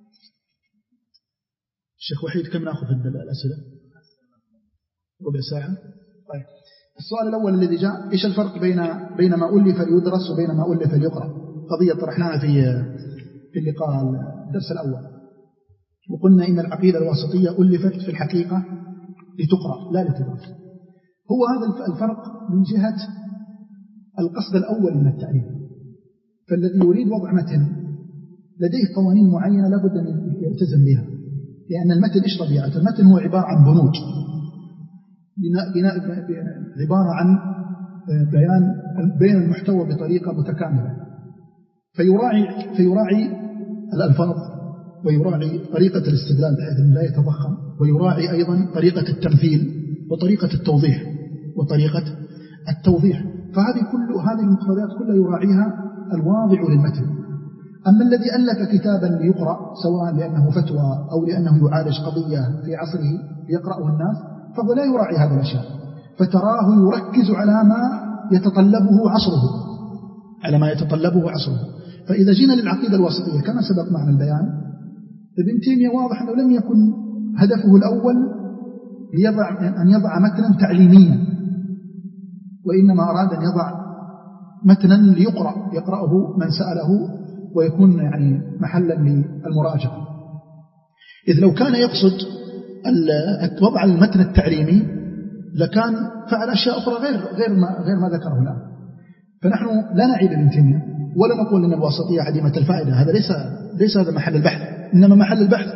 الشيخ وحيد كم نأخذ الأسئلة؟ ربع ساعة. طيب، السؤال الأول الذي جاء: إيش الفرق بين بين ما ألف ليدرس وبين ما ألف ليقرأ؟ قضية طرحناها في في اللقاء الدرس الأول، وقلنا إن العقيدة الواسطية ألفت في الحقيقة لتقرأ لا لتدرس. هو هذا الفرق من جهة القصد الأول من التأليف. فالذي يريد وضع متن لديه قوانين معينة لابد أن يلتزم بها، لأن المتن إيش طبيعته؟ المتن هو عبارة عن بنود، بناء عبارة عن بيان بيان المحتوى بطريقة متكاملة، فيراعي فيراعي الألفاظ، ويراعي طريقة الاستدلال بحيث أنه لا يتضخم، ويراعي أيضا طريقة التمثيل وطريقة التوضيح وطريقة التوضيح. فهذه كل هذه المقتضيات كلها يراعيها الواضع للمتن. أما الذي ألف كتابا ليقرأ سواء لأنه فتوى أو لأنه يعالج قضية في عصره يقرأه الناس، فهو لا يراعي هذا الأشياء، فتراه يركز على ما يتطلبه عصره على ما يتطلبه عصره. فإذا جينا للعقيدة الواسطية كما سبق معنا البيان، ابن تيمية واضح أنه لم يكن هدفه الأول ليضع أن يضع متنا تعليميا، وإنما أراد أن يضع متنا ليقرأ يقرأه من سأله ويكون يعني محلا للمراجعة. إذ لو كان يقصد وضع المتن التعليمي لكان فعل أشياء أخرى غير غير ما غير ما ذكره الآن. فنحن لا نعيب ابن تيمية ولا نقول أن الواسطية عديمة الفائدة، هذا ليس ليس هذا محل البحث، إنما محل البحث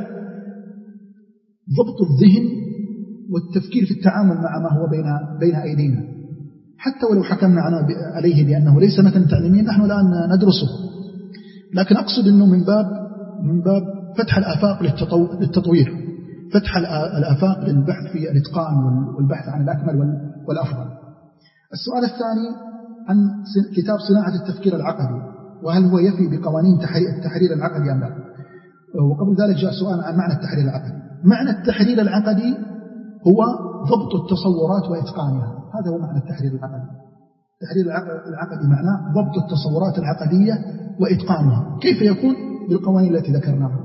ضبط الذهن والتفكير في التعامل مع ما هو بين بين أيدينا، حتى ولو حكمنا عليه بأنه ليس متن تعليمي نحن الآن ندرسه، لكن أقصد أنه من باب من باب فتح الآفاق للتطوير، فتح الآفاق للبحث في الإتقان والبحث عن الأكمل والأفضل. السؤال الثاني عن كتاب صناعة التفكير العقدي، وهل هو يفي بقوانين التحرير العقدي أم لا؟ وقبل ذلك جاء سؤال عن معنى التحرير العقدي. معنى التحرير العقدي هو ضبط التصورات وإتقانها، هذا هو معنى التحرير العقدي. التحرير العقدي معناه ضبط التصورات العقدية وإتقانها. كيف يكون؟ بالقوانين التي ذكرناها.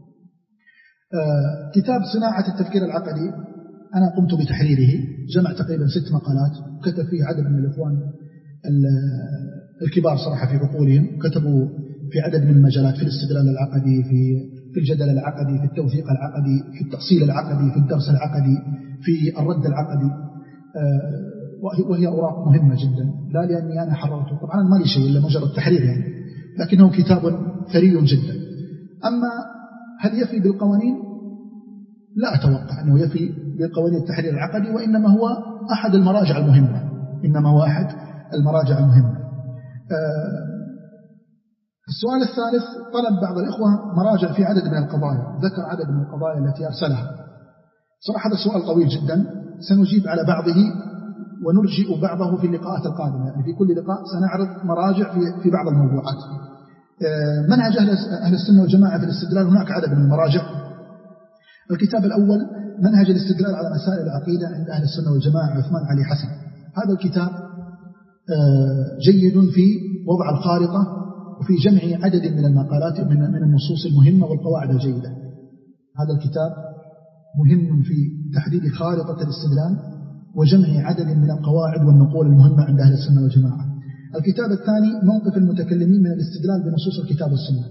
آه كتاب صناعة التفكير العقدي أنا قمت بتحريره، جمع تقريبا ست مقالات، كتب فيه عدد من الإخوان الكبار صراحة في عقولهم، كتبوا في عدد من المجالات، في الاستدلال العقدي، في في الجدل العقدي، في التوثيق العقدي، في التأصيل العقدي، في الدرس العقدي، في الرد العقدي، آه وهي أوراق مهمة جدا، لا لأني أنا حررته، طبعا ما لي شيء إلا مجرد تحرير يعني، لكنه كتاب ثري جدا. أما هل يفي بالقوانين؟ لا أتوقع أنه يفي بالقوانين التحرير العقدي، وإنما هو أحد المراجع المهمة، إنما هو أحد المراجع المهمة. آه السؤال الثالث طلب بعض الإخوة مراجع في عدد من القضايا، ذكر عدد من القضايا التي أرسلها. صراحة هذا سؤال طويل جدا، سنجيب على بعضه ونرجئ بعضه في اللقاءات القادمة، يعني في كل لقاء سنعرض مراجع في في بعض الموضوعات. منهج أهل السنة والجماعة في الاستدلال، هناك عدد من المراجع. الكتاب الأول منهج الاستدلال على مسائل العقيدة عند أهل السنة والجماعة، عثمان علي حسن. هذا الكتاب جيد في وضع الخارطة وفي جمع عدد من المقالات من من النصوص المهمة والقواعد الجيدة. هذا الكتاب مهم في تحديد خارطة الاستدلال وجمع عدد من القواعد والنقول المهمة عند أهل السنة والجماعة. الكتاب الثاني موقف المتكلمين من الاستدلال بنصوص الكتاب والسنة،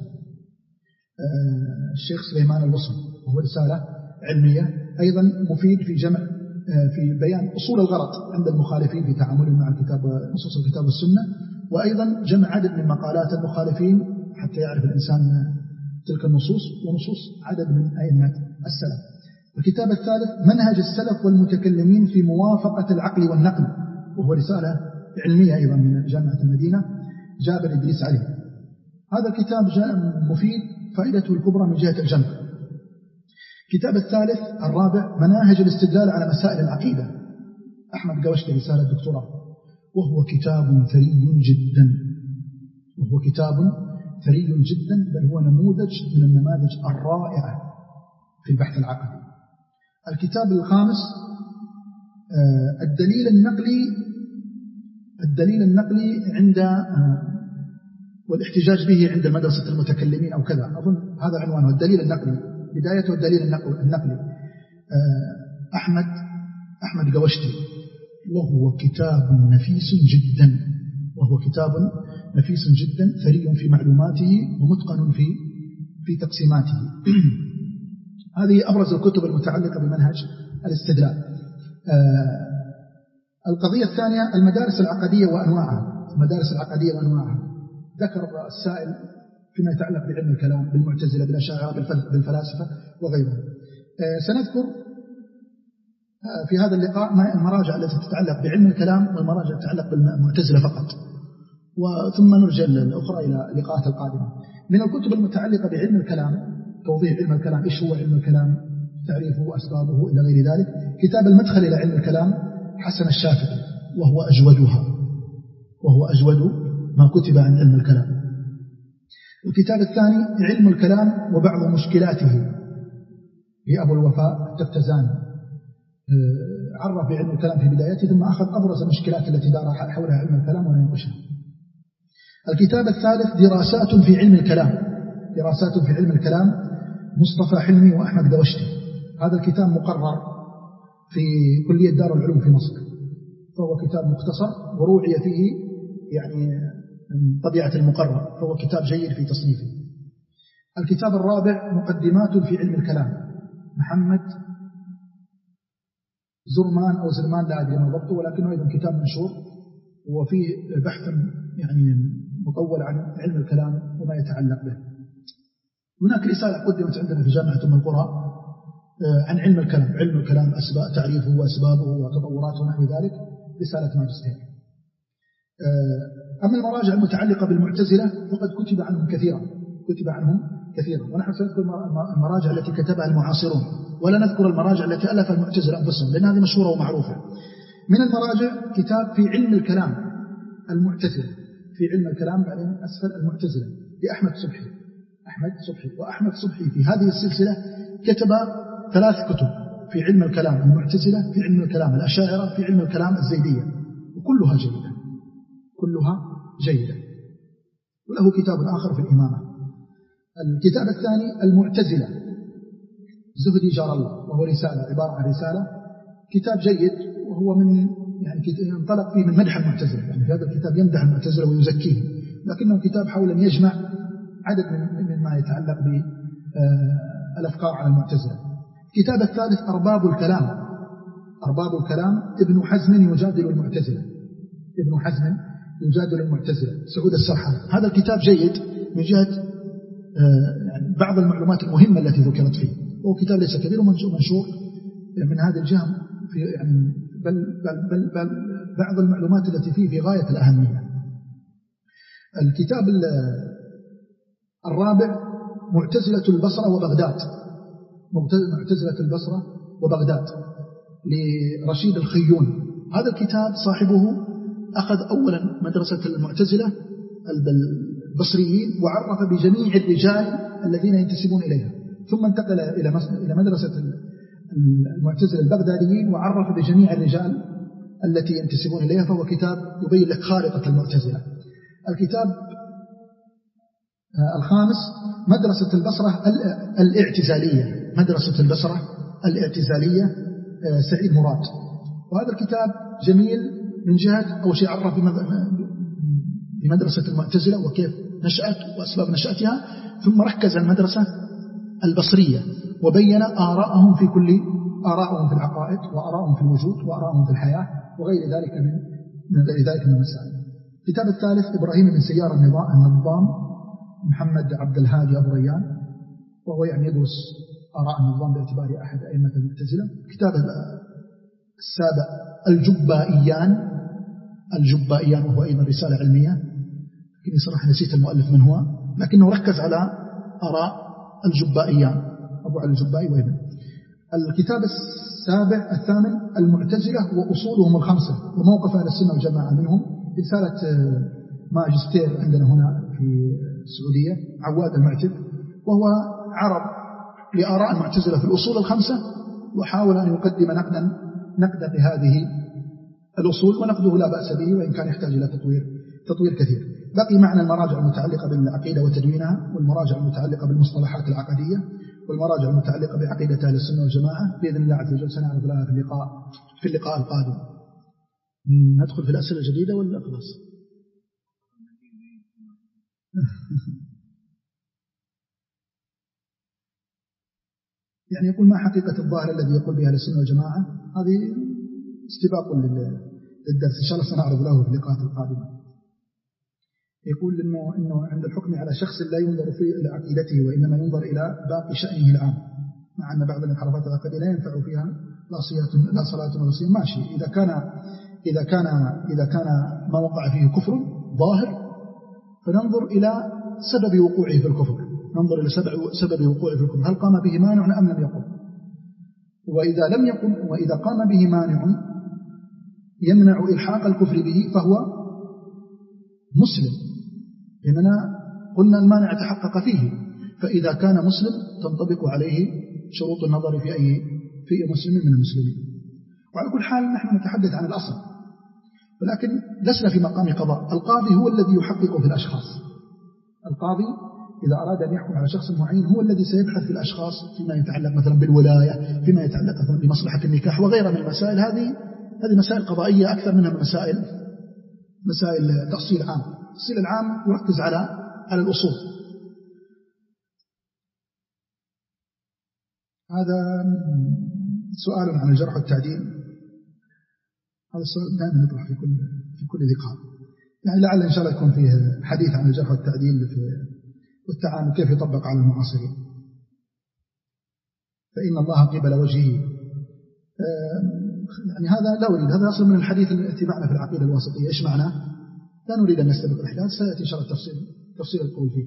الشيخ سليمان الوصل، وهو رسالة علمية أيضا مفيد في جمع في بيان أصول الغلط عند المخالفين في تعاملهم مع الكتاب نصوص الكتاب والسنة، وأيضا جمع عدد من مقالات المخالفين حتى يعرف الإنسان تلك النصوص ونصوص عدد من أئمة السلف. الكتاب الثالث منهج السلف والمتكلمين في موافقة العقل والنقل، وهو رسالة علمية أيضا من جامعة المدينة، جابر إدريس علي. هذا الكتاب جاء مفيد، فائدته الكبرى من جهة الجمع. الكتاب الثالث الرابع مناهج الاستدلال على مسائل العقيدة، أحمد قوشتي رسالة دكتوراه، وهو كتاب ثري جدا، وهو كتاب ثري جدا، بل هو نموذج من النماذج الرائعة في البحث العقدي. الكتاب الخامس الدليل النقلي الدليل النقلي عند والاحتجاج به عند مدرسة المتكلمين أو كذا، أظن هذا عنوانه، الدليل النقلي، بدايته الدليل النقلي، أحمد أحمد قوشتي، وهو كتاب نفيس جدا، وهو كتاب نفيس جدا ثري في معلوماته ومتقن في في تقسيماته. هذه أبرز الكتب المتعلقة بمنهج الاستدلال. القضية الثانية المدارس العقدية وأنواعها، المدارس العقدية وأنواعها، ذكر السائل فيما يتعلق بعلم الكلام، بالمعتزلة، بالأشاعرة، بالفلاسفة وغيرهم. سنذكر في هذا اللقاء المراجع التي تتعلق بعلم الكلام والمراجع التي تتعلق بالمعتزلة فقط، وثم نرجع الأخرى إلى اللقاءات القادمة. من الكتب المتعلقة بعلم الكلام، توضيح علم الكلام، إيش هو علم الكلام، تعريفه وأسبابه إلى غير ذلك، كتاب المدخل إلى علم الكلام حسن الشافعي، وهو أجودها، وهو أجود ما كتب عن علم الكلام. الكتاب الثاني علم الكلام وبعض مشكلاته لأبو الوفاء التفتزاني، عرف بعلم الكلام في بدايته ثم أخذ أبرز المشكلات التي دار حولها علم الكلام ونناقشها. الكتاب الثالث دراسات في علم الكلام، دراسات في علم الكلام، مصطفى حلمي وأحمد قوشتي. هذا الكتاب مقرر في كلية دار العلوم في مصر، فهو كتاب مختصر وروعي فيه يعني طبيعة المقرر، فهو كتاب جيد في تصنيفه. الكتاب الرابع مقدمات في علم الكلام، محمد زرمان أو زرمان لا أدري ما ضبطه، ولكنه أيضا كتاب منشور وفيه بحث يعني مطول عن علم الكلام وما يتعلق به. هناك رسالة قدمت عندنا في جامعة أم القرى عن علم الكلام، علم الكلام أسباب تعريفه وأسبابه وتطوراته ونحو ذلك، رسالة ماجستير. أما المراجع المتعلقة بالمعتزلة فقد كتب عنهم كثيرا كتب عنهم كثيرا ونحن سنذكر المراجع التي كتبها المعاصرون، ولا نذكر المراجع التي ألف المعتزلة أنفسهم لأن هذه مشهورة ومعروفة. من المراجع كتاب في علم الكلام المعتزلة، في علم الكلام بعدين أسفل المعتزلة لأحمد صبحي أحمد صبحي وأحمد صبحي في هذه السلسلة كتب ثلاث كتب في علم الكلام المعتزلة، في علم الكلام الأشاعرة، في علم الكلام الزيدية، وكلها جيدة كلها جيدة. وله كتاب آخر في الإمامة. الكتاب الثاني المعتزلة زهدي جار الله، وهو رسالة عبارة عن رسالة، كتاب جيد وهو من يعني ينطلق فيه من مدح المعتزلة، يعني في هذا الكتاب يمدح المعتزلة ويزكيه، لكنه كتاب حول أن يجمع عدد من مما يتعلق بالأفكار على المعتزلة. الكتاب الثالث أرباب الكلام أرباب الكلام ابن حزم يجادل المعتزلة ابن حزم يجادل المعتزلة سعود السرحان. هذا الكتاب جيد من جهة يعني بعض المعلومات المهمة التي ذكرت فيه، وهو كتاب ليس كبير ومنشور من هذه الجهة في يعني بل, بل, بل, بل بعض المعلومات التي فيه في غاية الأهمية. الكتاب الرابع معتزلة البصرة وبغداد معتزلة البصرة وبغداد لرشيد الخيون. هذا الكتاب صاحبه أخذ أولا مدرسة المعتزلة البصريين وعرف بجميع الرجال الذين ينتسبون إليها، ثم انتقل إلى مدرسة المعتزلة البغداديين وعرف بجميع الرجال التي ينتسبون إليها، فهو كتاب يبين لك خارطة المعتزلة. الكتاب الخامس مدرسة البصرة الاعتزالية مدرسة البصرة الاعتزالية سعيد مراد. وهذا الكتاب جميل من جهة أو شيء عرف بمدرسة المعتزلة وكيف نشأت وأسباب نشأتها، ثم ركز المدرسة البصرية وبين آراءهم في كل آراءهم في العقائد وآراءهم في الوجود وآراءهم في الحياة وغير ذلك من من غير ذلك من المسائل. الكتاب الثالث إبراهيم بن سيار النظام محمد عبد الهادي أبو ريان، وهو يعني يدرس آراء النظام باعتباره أحد أئمة المعتزلة. الكتاب السابع الجبائيان الجبائيان وهو أيضا رسالة علمية، لكني صراحة نسيت المؤلف من هو، لكنه ركز على آراء الجبائيان أبو علي الجبائي وابن. الكتاب السابع الثامن المعتزلة وأصولهم الخمسة وموقف أهل السنة والجماعة منهم، رسالة ماجستير عندنا هنا في السعودية عواد المعتب، وهو عرض لآراء المعتزلة في الأصول الخمسة وحاول أن يقدم نقدا نقدا لهذه الأصول، ونقده لا بأس به وإن كان يحتاج إلى تطوير تطوير كثير. بقي معنا المراجع المتعلقة بالعقيدة وتدوينها، والمراجع المتعلقة بالمصطلحات العقدية، والمراجع المتعلقة بعقيدة أهل السنة والجماعة. بإذن الله عز وجل سنعرض لها في اللقاء في اللقاء القادم. ندخل في الأسئلة الجديدة ولا خلاص؟ يعني يقول ما حقيقة الظاهر الذي يقول بها أهل السنة والجماعة؟ هذه استباق للدرس إن شاء الله سنعرض له في اللقاءات القادمة. يقول إنه إنه عند الحكم على شخص لا ينظر في إلى عقيدته وإنما ينظر إلى باقي شأنه العام، مع أن بعض الانحرافات العقدية لا ينفع فيها لا صلاة لا صلاة ولا صيام. ماشي، إذا كان إذا كان إذا كان ما وقع فيه كفر ظاهر فننظر إلى سبب وقوعه في الكفر، ننظر إلى سبب سبب وقوعه في الكفر، هل قام به مانع أم لم يقم؟ وإذا لم يقم وإذا قام به مانع يمنع إلحاق الكفر به فهو مسلم، لأننا قلنا المانع تحقق فيه، فإذا كان مسلم تنطبق عليه شروط النظر في أي في مسلم من المسلمين. وعلى كل حال نحن نتحدث عن الأصل، ولكن لسنا في مقام قضاء. القاضي هو الذي يحقق في الأشخاص القاضي إذا أراد أن يحكم على شخص معين هو الذي سيبحث في الأشخاص فيما يتعلق مثلا بالولاية، فيما يتعلق مثلا بمصلحة النكاح وغيرها من المسائل. هذه هذه مسائل قضائية أكثر منها من مسائل مسائل تأصيل عام. التأصيل العام يركز على على الأصول. هذا سؤال عن الجرح والتعديل. هذا السؤال دائما يطرح في كل في كل لقاء، يعني لعل إن شاء الله يكون فيه حديث عن الجرح والتعديل في والتعامل كيف يطبق على المعاصرين. فإن الله قبل وجهه، يعني هذا لا أريد، هذا أصل من الحديث التي معنا في العقيدة الواسطية. إيش معناه؟ لا نريد أن نستبق الأحداث، سيأتي إن شاء الله تفصيل تفصيل القول فيه.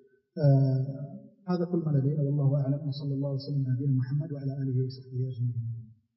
هذا كل ما لدينا والله أعلم، وصلى الله وسلم على نبينا محمد وعلى آله وصحبه أجمعين.